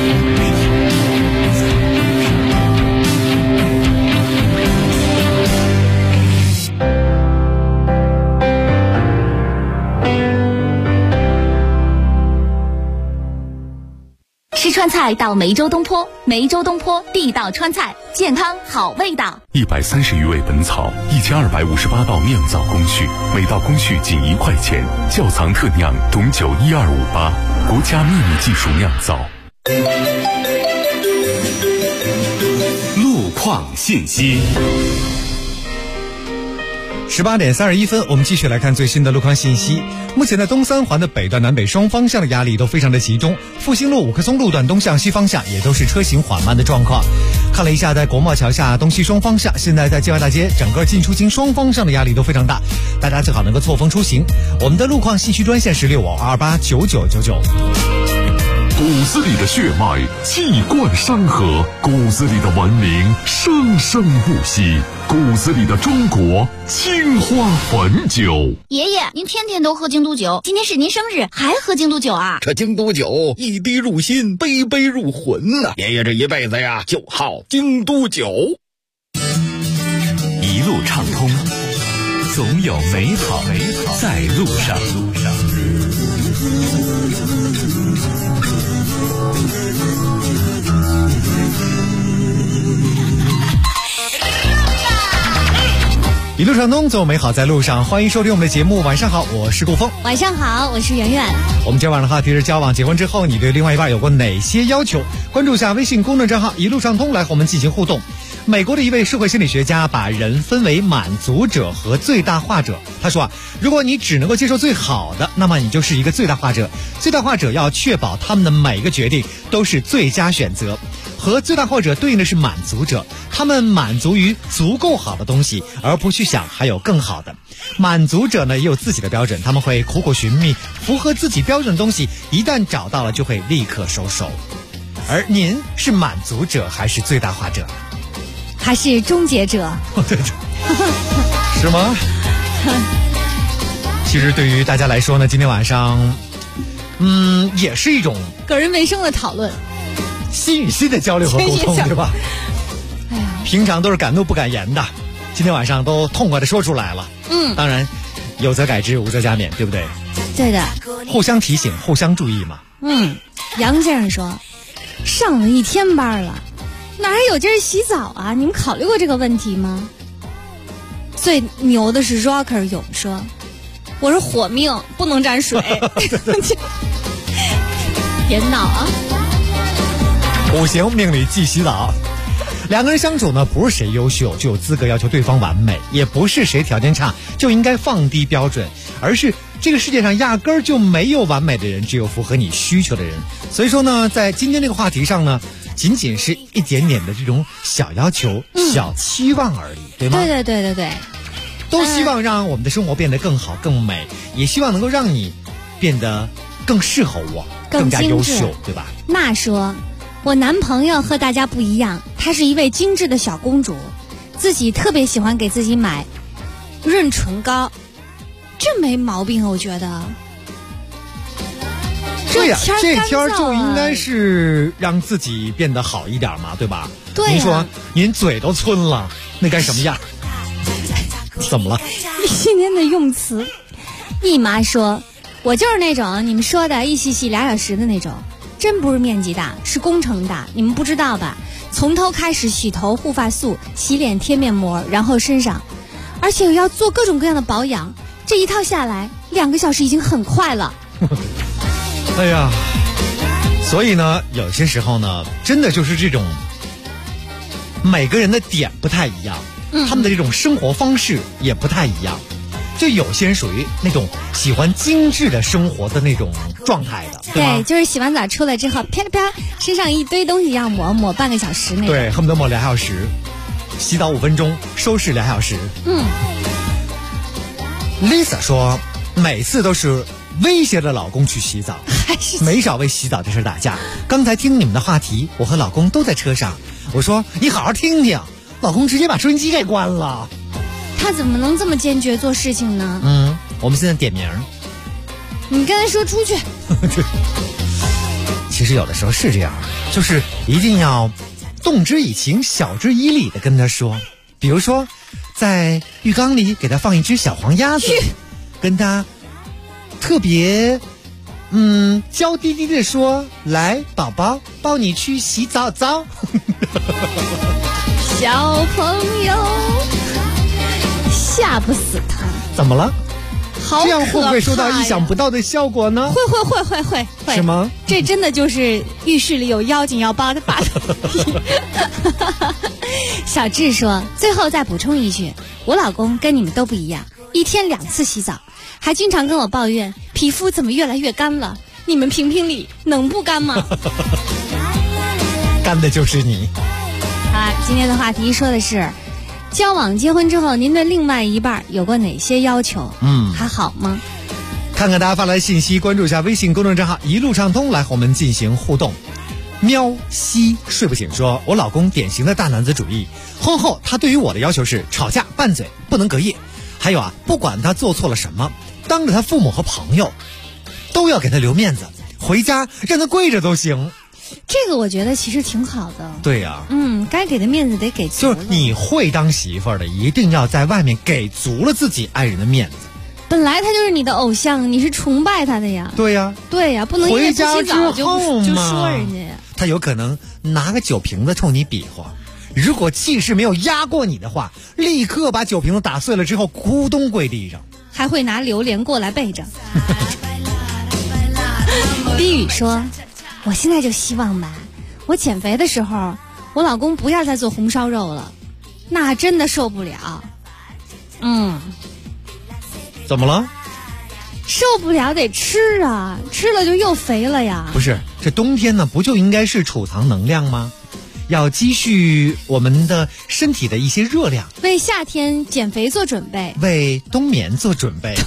吃川菜到梅州东坡，梅州东坡地道川菜，健康好味道。 130余味本草，1258道酿造工序，每道工序仅1块钱，窖藏特酿董酒12588，国家秘密技术酿造。路况信息。 18点31分，我们继续来看最新的路况信息。目前在东三环的北段南北双方向的压力都非常的集中，复兴路、五棵松路段东向西方向也都是车行缓慢的状况。看了一下，在国贸桥下东西双方向，现在在界外大街整个进出京双方向的压力都非常大，大家最好能够错峰出行。我们的路况信息专线是65289999。 骨子里的血脉气贯山河，骨子里的文明生生不息，骨子里的中国青花汾酒。 爷爷，您天天都喝京都酒，今天是您生日，还喝京都酒啊？ 这京都酒一滴入心，杯杯入魂呐！爷爷这一辈子呀，就好京都酒。 一路畅通，总有美好在路上。 一路畅通，总美好在路上。欢迎收听我们的节目。晚上好，我是顾峰。 晚上好，我是圆圆。 我们今晚的话题是交往结婚之后，你对另外一半有过哪些要求？关注一下微信公众账号一路畅通，来和我们进行互动。美国的一位社会心理学家把人分为满足者和最大化者。他说如果你只能够接受最好的，那么你就是一个最大化者。最大化者要确保他们的每一个决定都是最佳选择。和最大化者对应的是满足者，他们满足于足够好的东西，而不去想还有更好的。满足者呢也有自己的标准，他们会苦苦寻觅符合自己标准的东西，一旦找到了就会立刻收手。而您是满足者还是最大化者？ 还是终结者？ 对，是吗？其实对于大家来说呢，今天晚上也是一种个人卫生的讨论， 心与心的交流和沟通，对吧？ 哎呀， 平常都是敢怒不敢言的，今天晚上都痛快的说出来了。当然有则改之，无则加勉，对不对？ 对的， 互相提醒，互相注意嘛。 杨先生说，上了一天班了，哪还有劲儿洗澡啊？你们考虑过这个问题吗？最牛的是 Rocker 勇说，我是火命，不能沾水。别闹啊！ 五行命里忌洗澡。两个人相处呢，不是谁优秀就有资格要求对方完美，也不是谁条件差就应该放低标准，而是这个世界上压根儿就没有完美的人，只有符合你需求的人。所以说呢，在今天这个话题上呢，仅仅是一点点的这种小要求、小期望而已，对吗？ 对， 都希望让我们的生活变得更好、更美，也希望能够让你变得更适合我，更加优秀，对吧？ 那说，我男朋友和大家不一样，她是一位精致的小公主，自己特别喜欢给自己买润唇膏，这没毛病，我觉得。 对呀，这天就应该是让自己变得好一点嘛，对吧？ 对呀。 您说您嘴都皴了，那该什么样？怎么了？ 你今天的用词，姨妈说，我就是那种你们说的一洗洗2小时的那种，真不是面积大，是工程大，你们不知道吧？从头开始洗头、护发素、洗脸、贴面膜，然后身上，而且要做各种各样的保养，这一套下来2个小时已经很快了。 哎呀，所以呢，有些时候呢，真的就是这种每个人的点不太一样，他们的这种生活方式也不太一样。就有些人属于那种喜欢精致的生活的那种状态的，对吧？ 对，就是洗完澡出来之后，啪啦啪啦，身上一堆东西要抹半个小时那种。 对，恨不得抹2小时，洗澡5分钟，收拾2小时。Lisa 说，每次都是威胁着老公去洗澡，没少为洗澡这事打架。刚才听你们的话题，我和老公都在车上，我说你好好听听，老公直接把收音机给关了。 他怎么能这么坚决做事情呢？ 我们现在点名。 你跟他说出去。 其实有的时候是这样，就是一定要动之以情，晓之以理的跟他说。比如说，在浴缸里给他放一只小黄鸭子，跟他特别娇滴滴的说，来宝宝，抱你去洗澡澡。 小朋友，吓不死他。 怎么了？ 好这样会不会收到意想不到的效果呢？ 会， 是吗？ 这真的就是浴室里有妖精要扒的。小智说，最后再补充一句，我老公跟你们都不一样，一天2次洗澡，还经常跟我抱怨皮肤怎么越来越干了。你们评评理，能不干吗？ 干的就是你。 今天的话题说的是交往结婚之后，您对另外一半有过哪些要求？还好吗？ 看看大家发来信息，关注一下微信公众账号一路畅通，来和我们进行互动。喵西睡不醒说，我老公典型的大男子主义，婚后他对于我的要求是吵架拌嘴不能隔夜，还有不管他做错了什么，当着他父母和朋友都要给他留面子，回家让他跪着都行。 这个我觉得其实挺好的。 对呀， 该给的面子得给足了。 就是你会当媳妇儿的，一定要在外面给足了自己爱人的面子。 本来他就是你的偶像，你是崇拜他的呀。 对呀， 不能因为不洗澡就说人家呀。 他有可能拿个酒瓶子冲你比划，如果气势没有压过你的话，立刻把酒瓶子打碎了之后咕咚跪地上， 还会拿榴莲过来背着。低语说，我现在就希望吧，我减肥的时候，我老公不要再做红烧肉了，那真的受不了。 怎么了？ 受不了得吃啊，吃了就又肥了呀。 不是，这冬天呢，不就应该是储藏能量吗？要积蓄我们的身体的一些热量， 为夏天减肥做准备， 为冬眠做准备。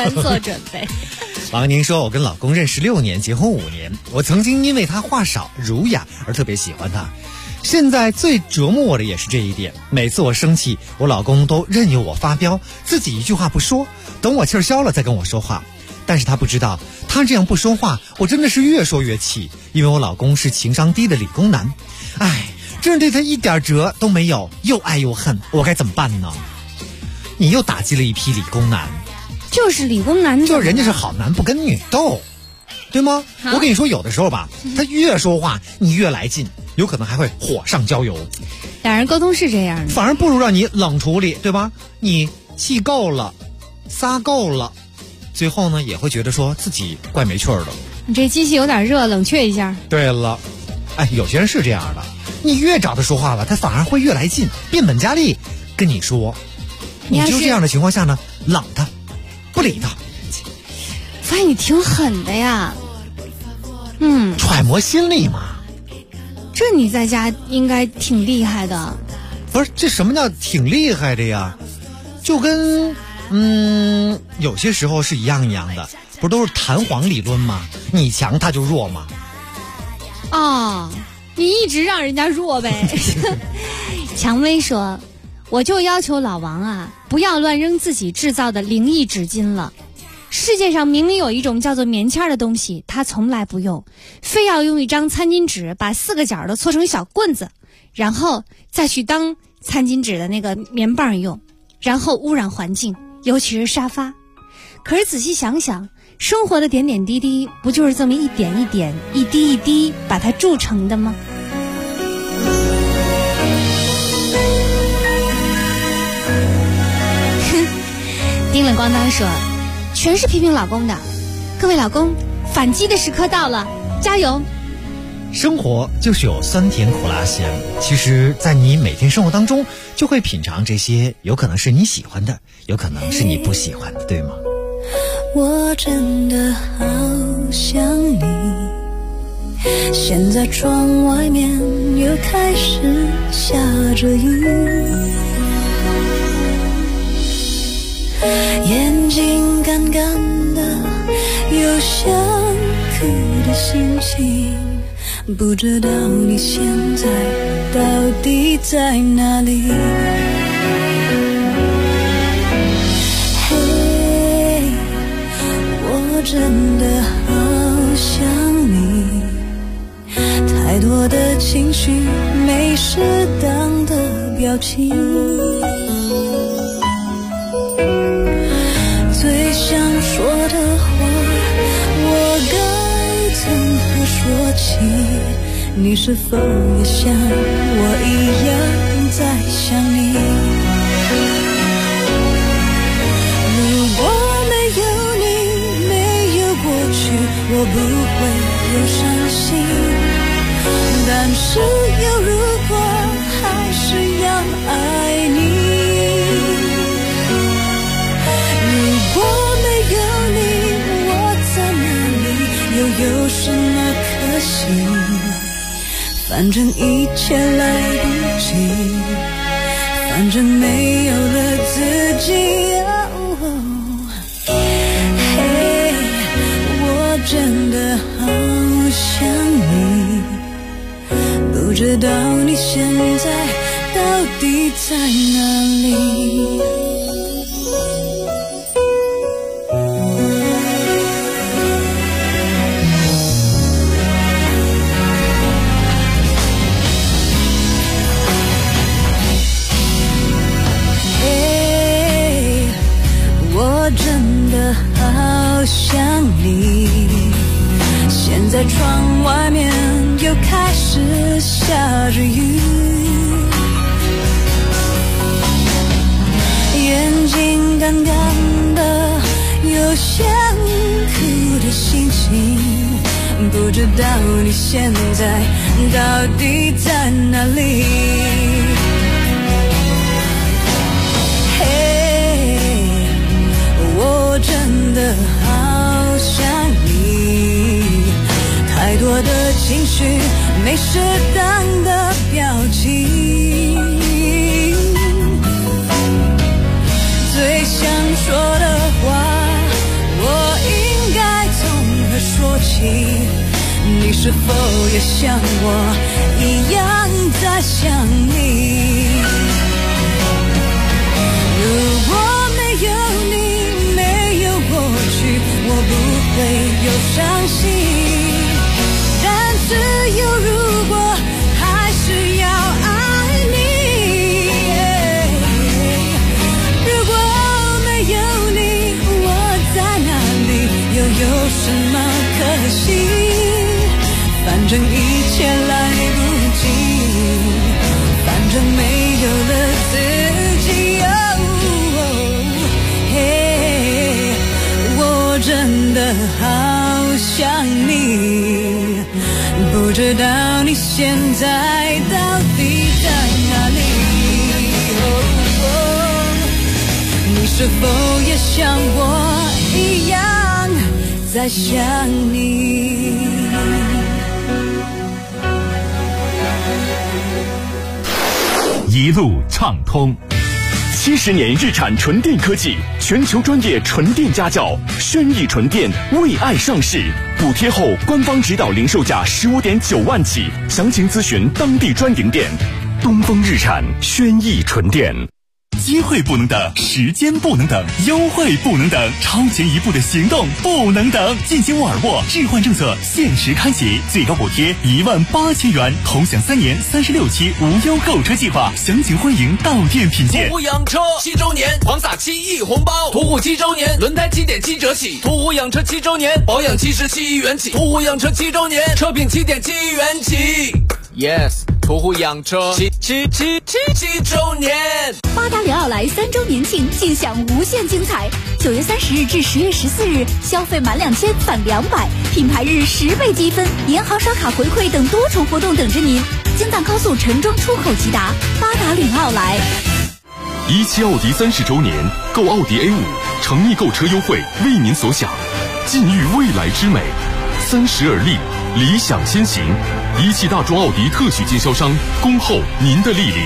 王宁说，我跟老公认识6年，结婚5年，我曾经因为他话少儒雅而特别喜欢他，现在最折磨我的也是这一点。每次我生气，我老公都任由我发飙，自己一句话不说，等我气儿消了再跟我说话。但是他不知道，他这样不说话，我真的是越说越气，因为我老公是情商低的理工男，真是对他一点辙都没有，又爱又恨，我该怎么办呢？你又打击了一批理工男。 就是理工男， 就是人家是好男不跟女斗，对吗？我跟你说，有的时候吧，他越说话你越来劲，有可能还会火上浇油。 两人沟通是这样的， 反而不如让你冷处理，对吧？你气够了，撒够了，最后呢也会觉得说自己怪没趣儿的。 你这机器有点热，冷却一下。 对了，有些人是这样的，你越找他说话吧，他反而会越来劲，变本加厉跟你说。你就这样的情况下呢，冷他，不理他。 发现你挺狠的呀。 揣摩心理嘛。 这你在家应该挺厉害的。 不是，这什么叫挺厉害的呀？就跟有些时候是一样的，不都是弹簧理论吗？你强他就弱吗？ 你一直让人家弱呗。蔷薇说，我就要求老王不要乱扔自己制造的灵异纸巾了。世界上明明有一种叫做棉签的东西，他从来不用，非要用一张餐巾纸把4个角都搓成小棍子，然后再去当餐巾纸的那个棉棒用，然后污染环境，尤其是沙发。可是仔细想想，生活的点点滴滴不就是这么一点一点，一滴一滴把它铸成的吗？叮了咣当说，全是批评老公的。各位老公，反击的时刻到了，加油！ 生活就是有酸甜苦辣咸，其实在你每天生活当中就会品尝这些，有可能是你喜欢的，有可能是你不喜欢的，对吗？ 我真的好想你，现在窗外面又开始下着雨，眼睛干干的，有想哭的心情，不知道你现在到底在哪里。嘿，我真的好想你，太多的情绪没适当的表情，最想说的话我该从何说起，你是否也像我一样在想你？如果没有不会有伤心。但是有如果，还是要爱你。如果没有你，我在哪里，又有什么可惜？反正一切来不及，反正没有了自己。我真的好想你，不知道你现在到底在哪里。我真的好想你，现在窗外面又开始下着雨，眼睛干干的，有想哭的心情，不知道你现在到底在哪里。我真的好想你，太多的情绪没适当的表情，最想说的话我应该从何说起？你是否也像我一样在想你？如果没有你，我不会有伤心，但是有如果，还是要爱你。如果没有你，我在哪里，又有什么可惜？反正一切来不及，反正没有了自己。真的好想你，不知道你现在到底在哪里。你是否也像我一样在想你？ 一路畅通。 70年日产纯电科技，全球专业纯电家教，轩逸纯电为爱上市，补贴后官方指导零售价15.9万起，详情咨询当地专营店。东风日产轩逸纯电。 机会不能等，时间不能等，优惠不能等，超前一步的行动不能等。进行沃尔沃置换政策限时开启，最高补贴18000元，同享3年36期无忧购车计划，详情欢迎到店品鉴。 途虎养车7周年，狂撒7亿红包！途虎7周年，轮胎7.7折起；途虎养车7周年，保养期17亿元起；途虎养车7周年，车品7.7亿元起。Yes， 途虎养车7周年。 八达岭奥莱3周年庆，尽享无限精彩。9月30日至10月14日，消费满2000返200，品牌日10倍积分，银行刷卡回馈等多重活动等着您。京藏高速陈庄出口直达，八达岭奥莱。 17奥迪30周年，购奥迪 A5，诚意购车优惠为您所想，尽育未来之美，30而立，理想先行。17大众奥迪特许经销商，恭候您的莅临。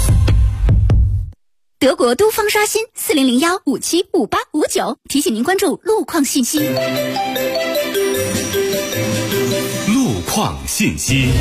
德国都方刷新4001575859，提醒您关注路况信息。 路况信息。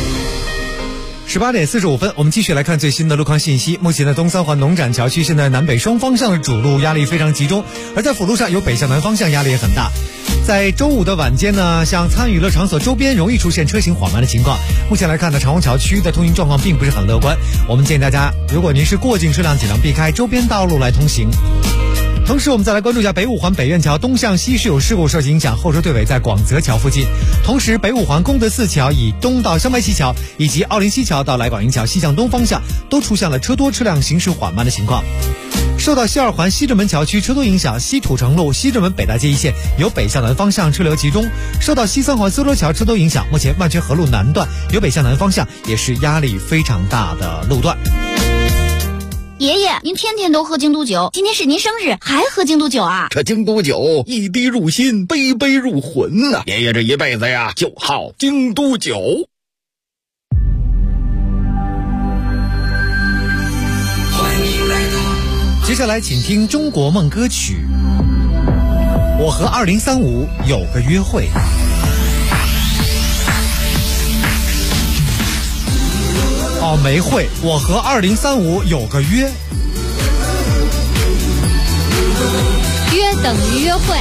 18点45分，我们继续来看最新的路况信息。目前的东三环农展桥区现在南北双方向的主路压力非常集中，而在辅路上有北向南方向压力也很大。在周五的晚间呢，像参与乐场所周边容易出现车行缓慢的情况。目前来看呢，长虹桥区的通行状况并不是很乐观。我们建议大家，如果您是过境车辆，尽量避开周边道路来通行。同时我们再来关注一下北五环北苑桥东向西是有事故受影响，后车队尾在广泽桥附近。同时北五环功德寺桥以东到香白溪桥以及奥林西桥到来广营桥西向东方向都出现了车多车辆行驶缓慢的情况。 受到西二环西直门桥区车多影响，西土城路西直门北大街一线由北向南方向车流集中。受到西三环苏州桥车多影响，目前万泉河路南段由北向南方向也是压力非常大的路段。 爷爷，您天天都喝京都酒，今天是您生日，还喝京都酒啊？ 这京都酒一滴入心，杯杯入魂呐！爷爷这一辈子呀，就好京都酒。 接下来请听中国梦歌曲《我和2035有个约会》。哦，没会，我和2035有个约。 约等于约会。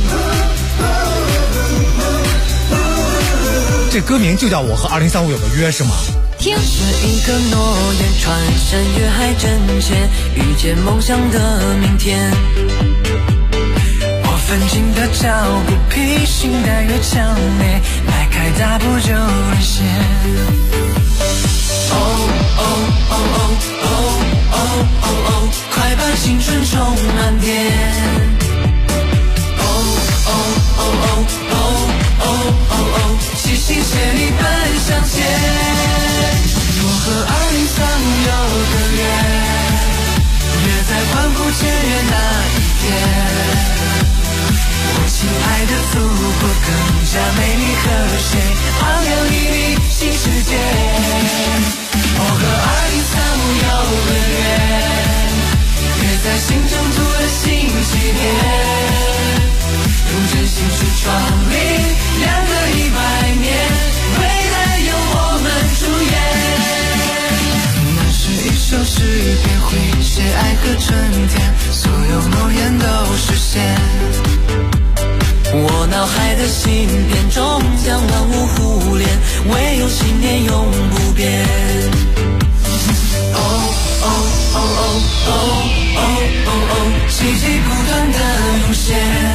这歌名就叫我和2035有个约是吗？ 听。 是一个诺言，穿山越海真切，遇见梦想的明天。我奋进的脚步，披星戴月强烈，迈开大步就沦陷。哦哦哦哦哦哦哦哦，快把青春充满电。哦哦哦哦哦哦哦哦，齐心协力奔向前。我和2035有个约，约在欢呼雀跃那一天。我亲爱的祖国更加美丽和谐，昂扬熠熠新世界。我和2035有个约，约在新征途的新起点，用真心去创立2个100年，未来由我们主演。那是一首诗篇，会写爱和春天，所有诺言都实现。我脑海的芯片终将万物互联，唯有信念永不变。哦哦哦哦哦哦哦哦，奇迹不断的涌现。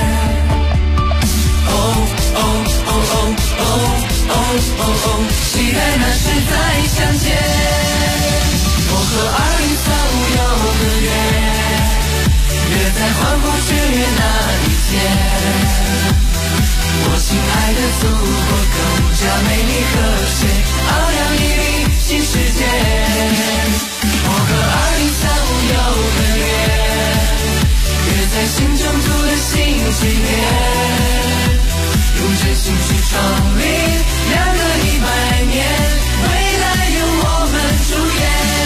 哦哦哦哦哦哦哦哦，期待那时再相见。我和2035有个约，约在欢呼雀跃那一天。我亲爱的祖国更加美丽和谐，昂扬熠熠新世界。我和2035有个约，约在新征途的新起点，用真心去创立2个100年，未来由我们主演。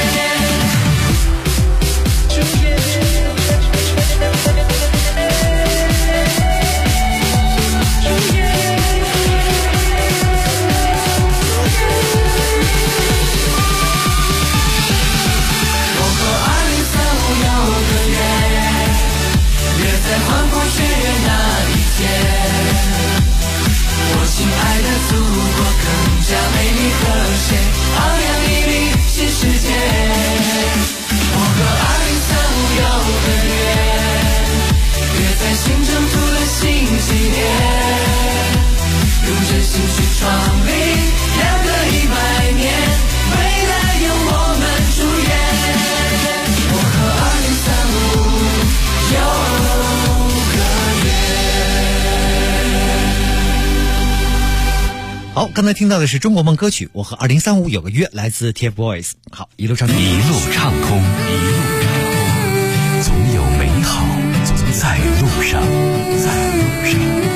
在欢呼雀跃那一天，我亲爱的祖国更加美丽和谐，昂扬熠熠新世界。我和2035有个约，约在新征途的新起点，用真心去创立2个100年，未来由我们主演。我和2035有好，刚才听到的是中国梦歌曲《我和2035有个约》，来自 TFBOYS。好，一路畅通， 一路畅通，一路畅通，总有美好在路上，在路上。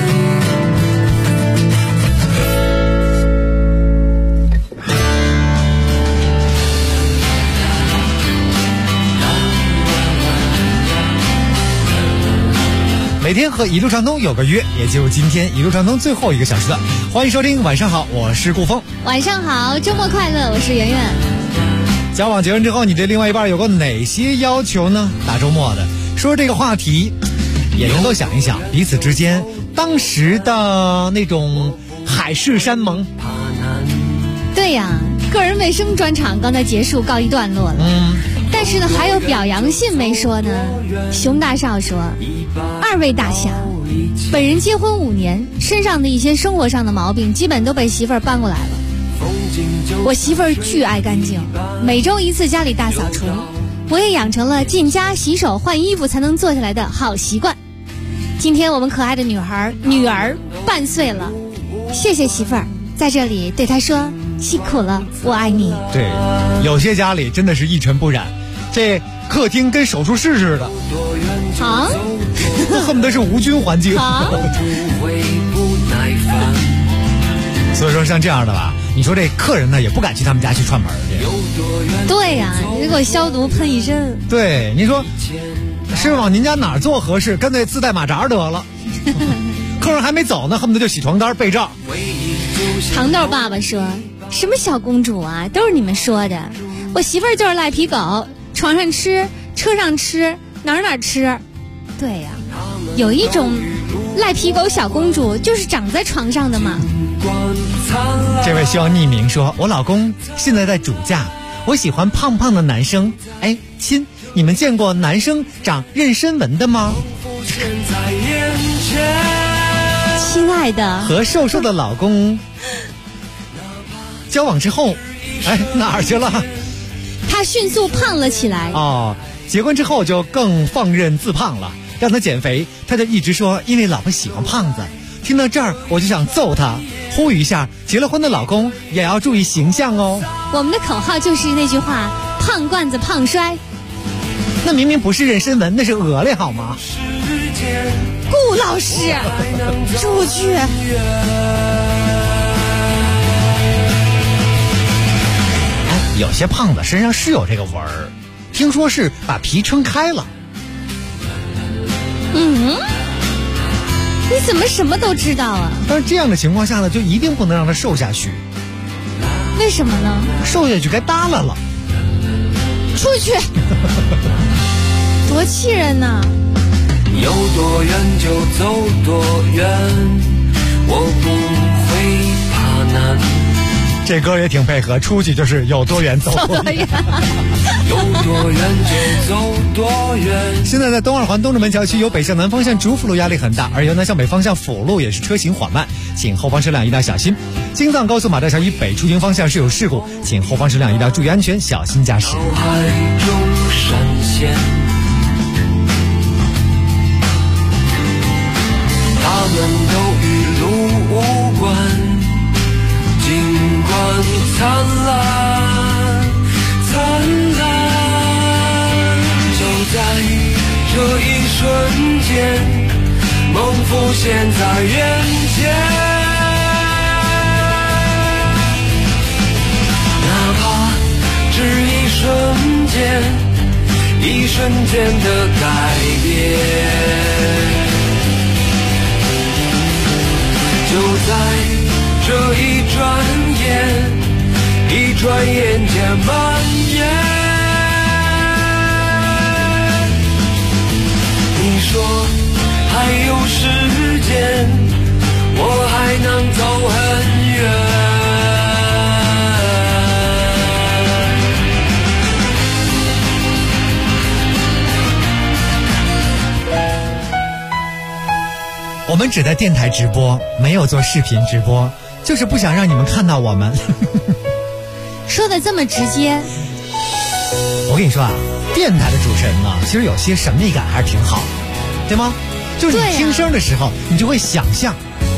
每天和一路畅通有个约，也就今天一路畅通最后一个小时了。欢迎收听，晚上好，我是顾峰。 晚上好，周末快乐，我是圆圆。 交往结婚之后，你对另外一半有过哪些要求呢？大周末的说这个话题，也能够想一想彼此之间当时的那种海誓山盟。 对呀，个人卫生专场刚才结束告一段落了。但是呢，还有表扬信没说呢。熊大少说：“2位大侠，本人结婚5年，身上的一些生活上的毛病基本都被媳妇儿搬过来了。我媳妇儿巨爱干净，每周1次家里大扫除， 我也养成了进家洗手换衣服才能坐下来的好习惯。今天我们可爱的女儿半岁了，谢谢媳妇儿，在这里对她说辛苦了，我爱你。 对，有些家里真的是一尘不染，这客厅跟手术室似的啊， 恨不得是无菌环境。所以说像这样的吧，你说这客人呢也不敢去他们家去串门去。 对呀，你给我消毒喷一身。 对，你说是往您家哪儿做合适？干脆自带马扎得了。客人还没走呢，恨不得就洗床单被罩。 糖豆爸爸说，什么小公主啊，都是你们说的。我媳妇儿就是赖皮狗，床上吃，车上吃，哪儿吃。对呀，有一种赖皮狗小公主就是长在床上的嘛。 这位希望匿名说，我老公现在在主驾，我喜欢胖胖的男生。哎，亲，你们见过男生长妊娠纹的吗？ 亲爱的， 和瘦瘦的老公交往之后，哎，哪儿去了？ 他迅速胖了起来。 哦，结婚之后就更放任自胖了，让他减肥，他就一直说因为老婆喜欢胖子。听到这儿我就想揍他，呼吁一下结了婚的老公也要注意形象哦。 我们的口号就是那句话，胖罐子胖摔。 那明明不是妊娠纹，那是鹅嘞好吗？ 顾老师出去。 有些胖子身上是有这个纹儿，听说是把皮撑开了。 你怎么什么都知道啊？ 但是这样的情况下呢，就一定不能让他瘦下去。 为什么呢？ 瘦下去该耷拉了。 出去。多气人呐！ 有多远就走多远，我不会怕难。 这歌也挺配合，出去就是有多远走多远。 有多远就走多远。 现在在东二环东直门桥区，由北向南方向主辅路压力很大，而由南向北方向辅路也是车行缓慢，请后方车辆一定要小心。京藏高速马大桥以北出行方向是有事故，请后方车辆一定要注意安全，小心驾驶。 脑海中闪现，他们都与路无关，尽管灿烂灿烂，就在这一瞬间，梦浮现在眼前。哪怕只一瞬间，一瞬间的改变，就在这一转眼间蔓延。你说还有时间，我还能走很远。 我们只在电台直播，没有做视频直播，就是不想让你们看到我们。 说的这么直接。 我跟你说啊，电台的主持人呢，其实有些神秘感还是挺好，对吗？就是你听声的时候，你就会想象。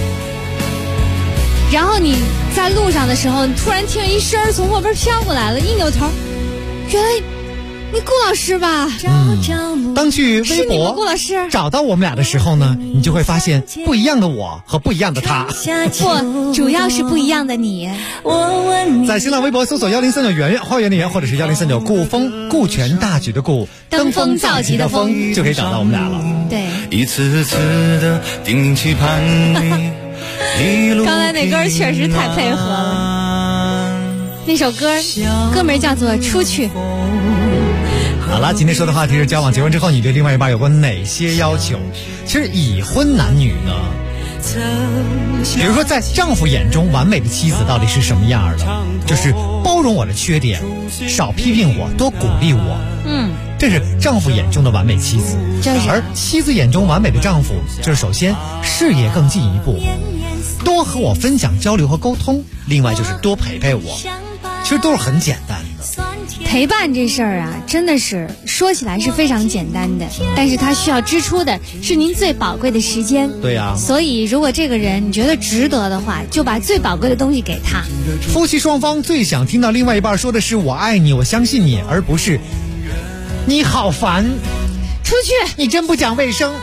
然后你在路上的时候，你突然听一声从后边飘过来了，一扭头，原来你顾老师吧？ 当去微博顾老师找到我们俩的时候呢，你就会发现不一样的我和不一样的他。 不，主要是不一样的你。 在新浪微博搜索1039圆圆花园的圆，或者是1039顾风，顾全大局的顾，登峰造极的峰，就可以找到我们俩了。 对， 一次次的叮咛期盼你。 刚才那歌确实太配合了。那首歌名叫做《出去》。 好了，今天说的话题是交往结婚之后，你对另外一半有过哪些要求？其实已婚男女呢，比如说在丈夫眼中完美的妻子到底是什么样的？就是包容我的缺点，少批评我，多鼓励我。这是丈夫眼中的完美妻子。而妻子眼中完美的丈夫，就是首先事业更进一步，多和我分享交流和沟通，另外就是多陪陪我。其实都是很简单的。 陪伴这事儿啊，真的是说起来是非常简单的，但是它需要支出的是您最宝贵的时间。 对呀， 所以如果这个人你觉得值得的话，就把最宝贵的东西给他。 夫妻双方最想听到另外一半说的是我爱你，我相信你，而不是你好烦， 出去， 你真不讲卫生。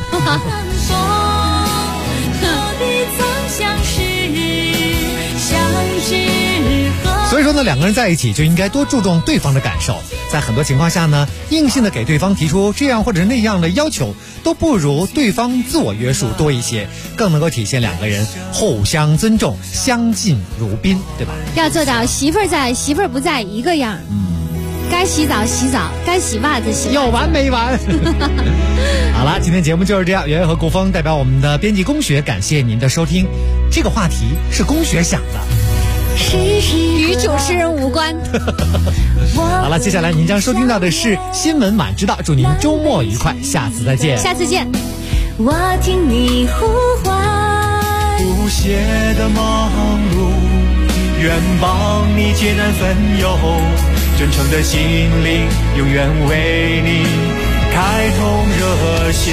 所以说呢，两个人在一起就应该多注重对方的感受，在很多情况下呢，硬性的给对方提出这样或者那样的要求，都不如对方自我约束多一些，更能够体现两个人互相尊重，相敬如宾，对吧？ 要做到媳妇儿在媳妇儿不在一个样。该洗澡洗澡，该洗袜子洗袜子， 有完没完？好了，今天节目就是这样。圆圆和顾峰代表我们的编辑龚学，感谢您的收听。这个话题是龚学想的， 与主持人无关。 好了，接下来您将收听到的是新闻满知道。祝您周末愉快，下次再见。 下次见。 我听你呼唤， 不懈的忙碌，愿帮你解难分忧，真诚的心灵永远为你开通热线。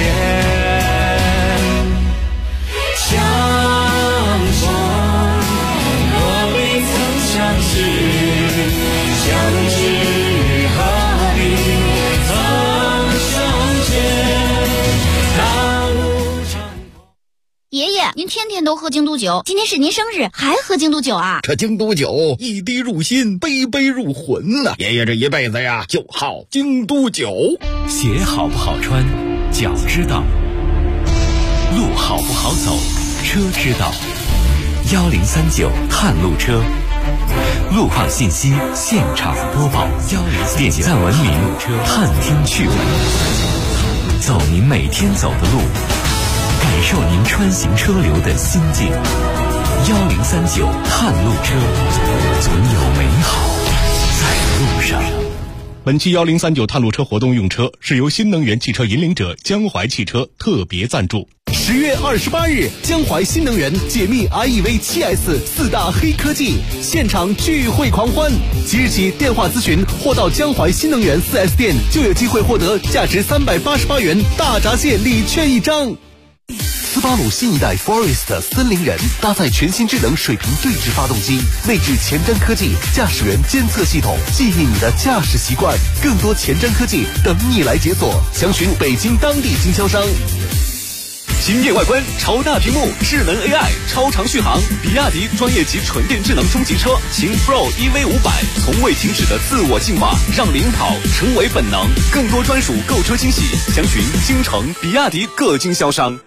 相逢何必曾相识，相知何必曾相见，大路长。 爷爷，您天天都喝京都酒，今天是您生日，还喝京都酒啊？ 这京都酒一滴入心，杯杯入魂呐！爷爷这一辈子呀，就好京都酒。 鞋好不好穿，脚知道；路好不好走，车知道。1039探路车，路况信息现场播报，点赞文明探听趣闻，走您每天走的路，感受您穿行车流的心境。1039探路车，总有美好在路上。 本期1039探路车活动用车是由新能源汽车引领者江淮汽车特别赞助。 10月28日，江淮新能源解密 IEV 7S 4大黑科技，现场聚会狂欢。即日起电话咨询或到江淮新能源 4S 店，就有机会获得价值388元大闸蟹礼券1张。斯巴鲁新一代 Forest 森林人搭载全新智能水平对置发动机，内置前瞻科技驾驶员监测系统，记忆你的驾驶习惯。更多前瞻科技等你来解锁，详询北京当地经销商。 惊艳外观，超大屏幕，智能 AI， 超长续航。比亚迪专业级纯电智能中级车秦 Pro EV500，从未停止的自我进化，让领跑成为本能。更多专属购车惊喜，详询京城比亚迪各经销商。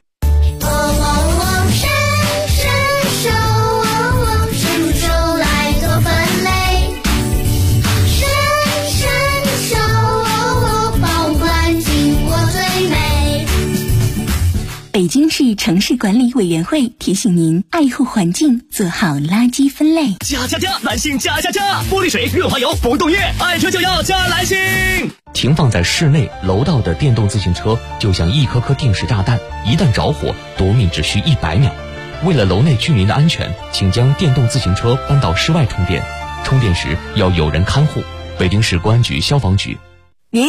北京市城市管理委员会提醒您：爱护环境，做好垃圾分类。 加加加，蓝星加加加！玻璃水、润滑油、不动液，爱车就要加蓝星。 停放在室内楼道的电动自行车就像一颗颗定时炸弹，一旦着火，夺命只需100秒。为了楼内居民的安全，请将电动自行车搬到室外充电，充电时要有人看护。北京市公安局消防局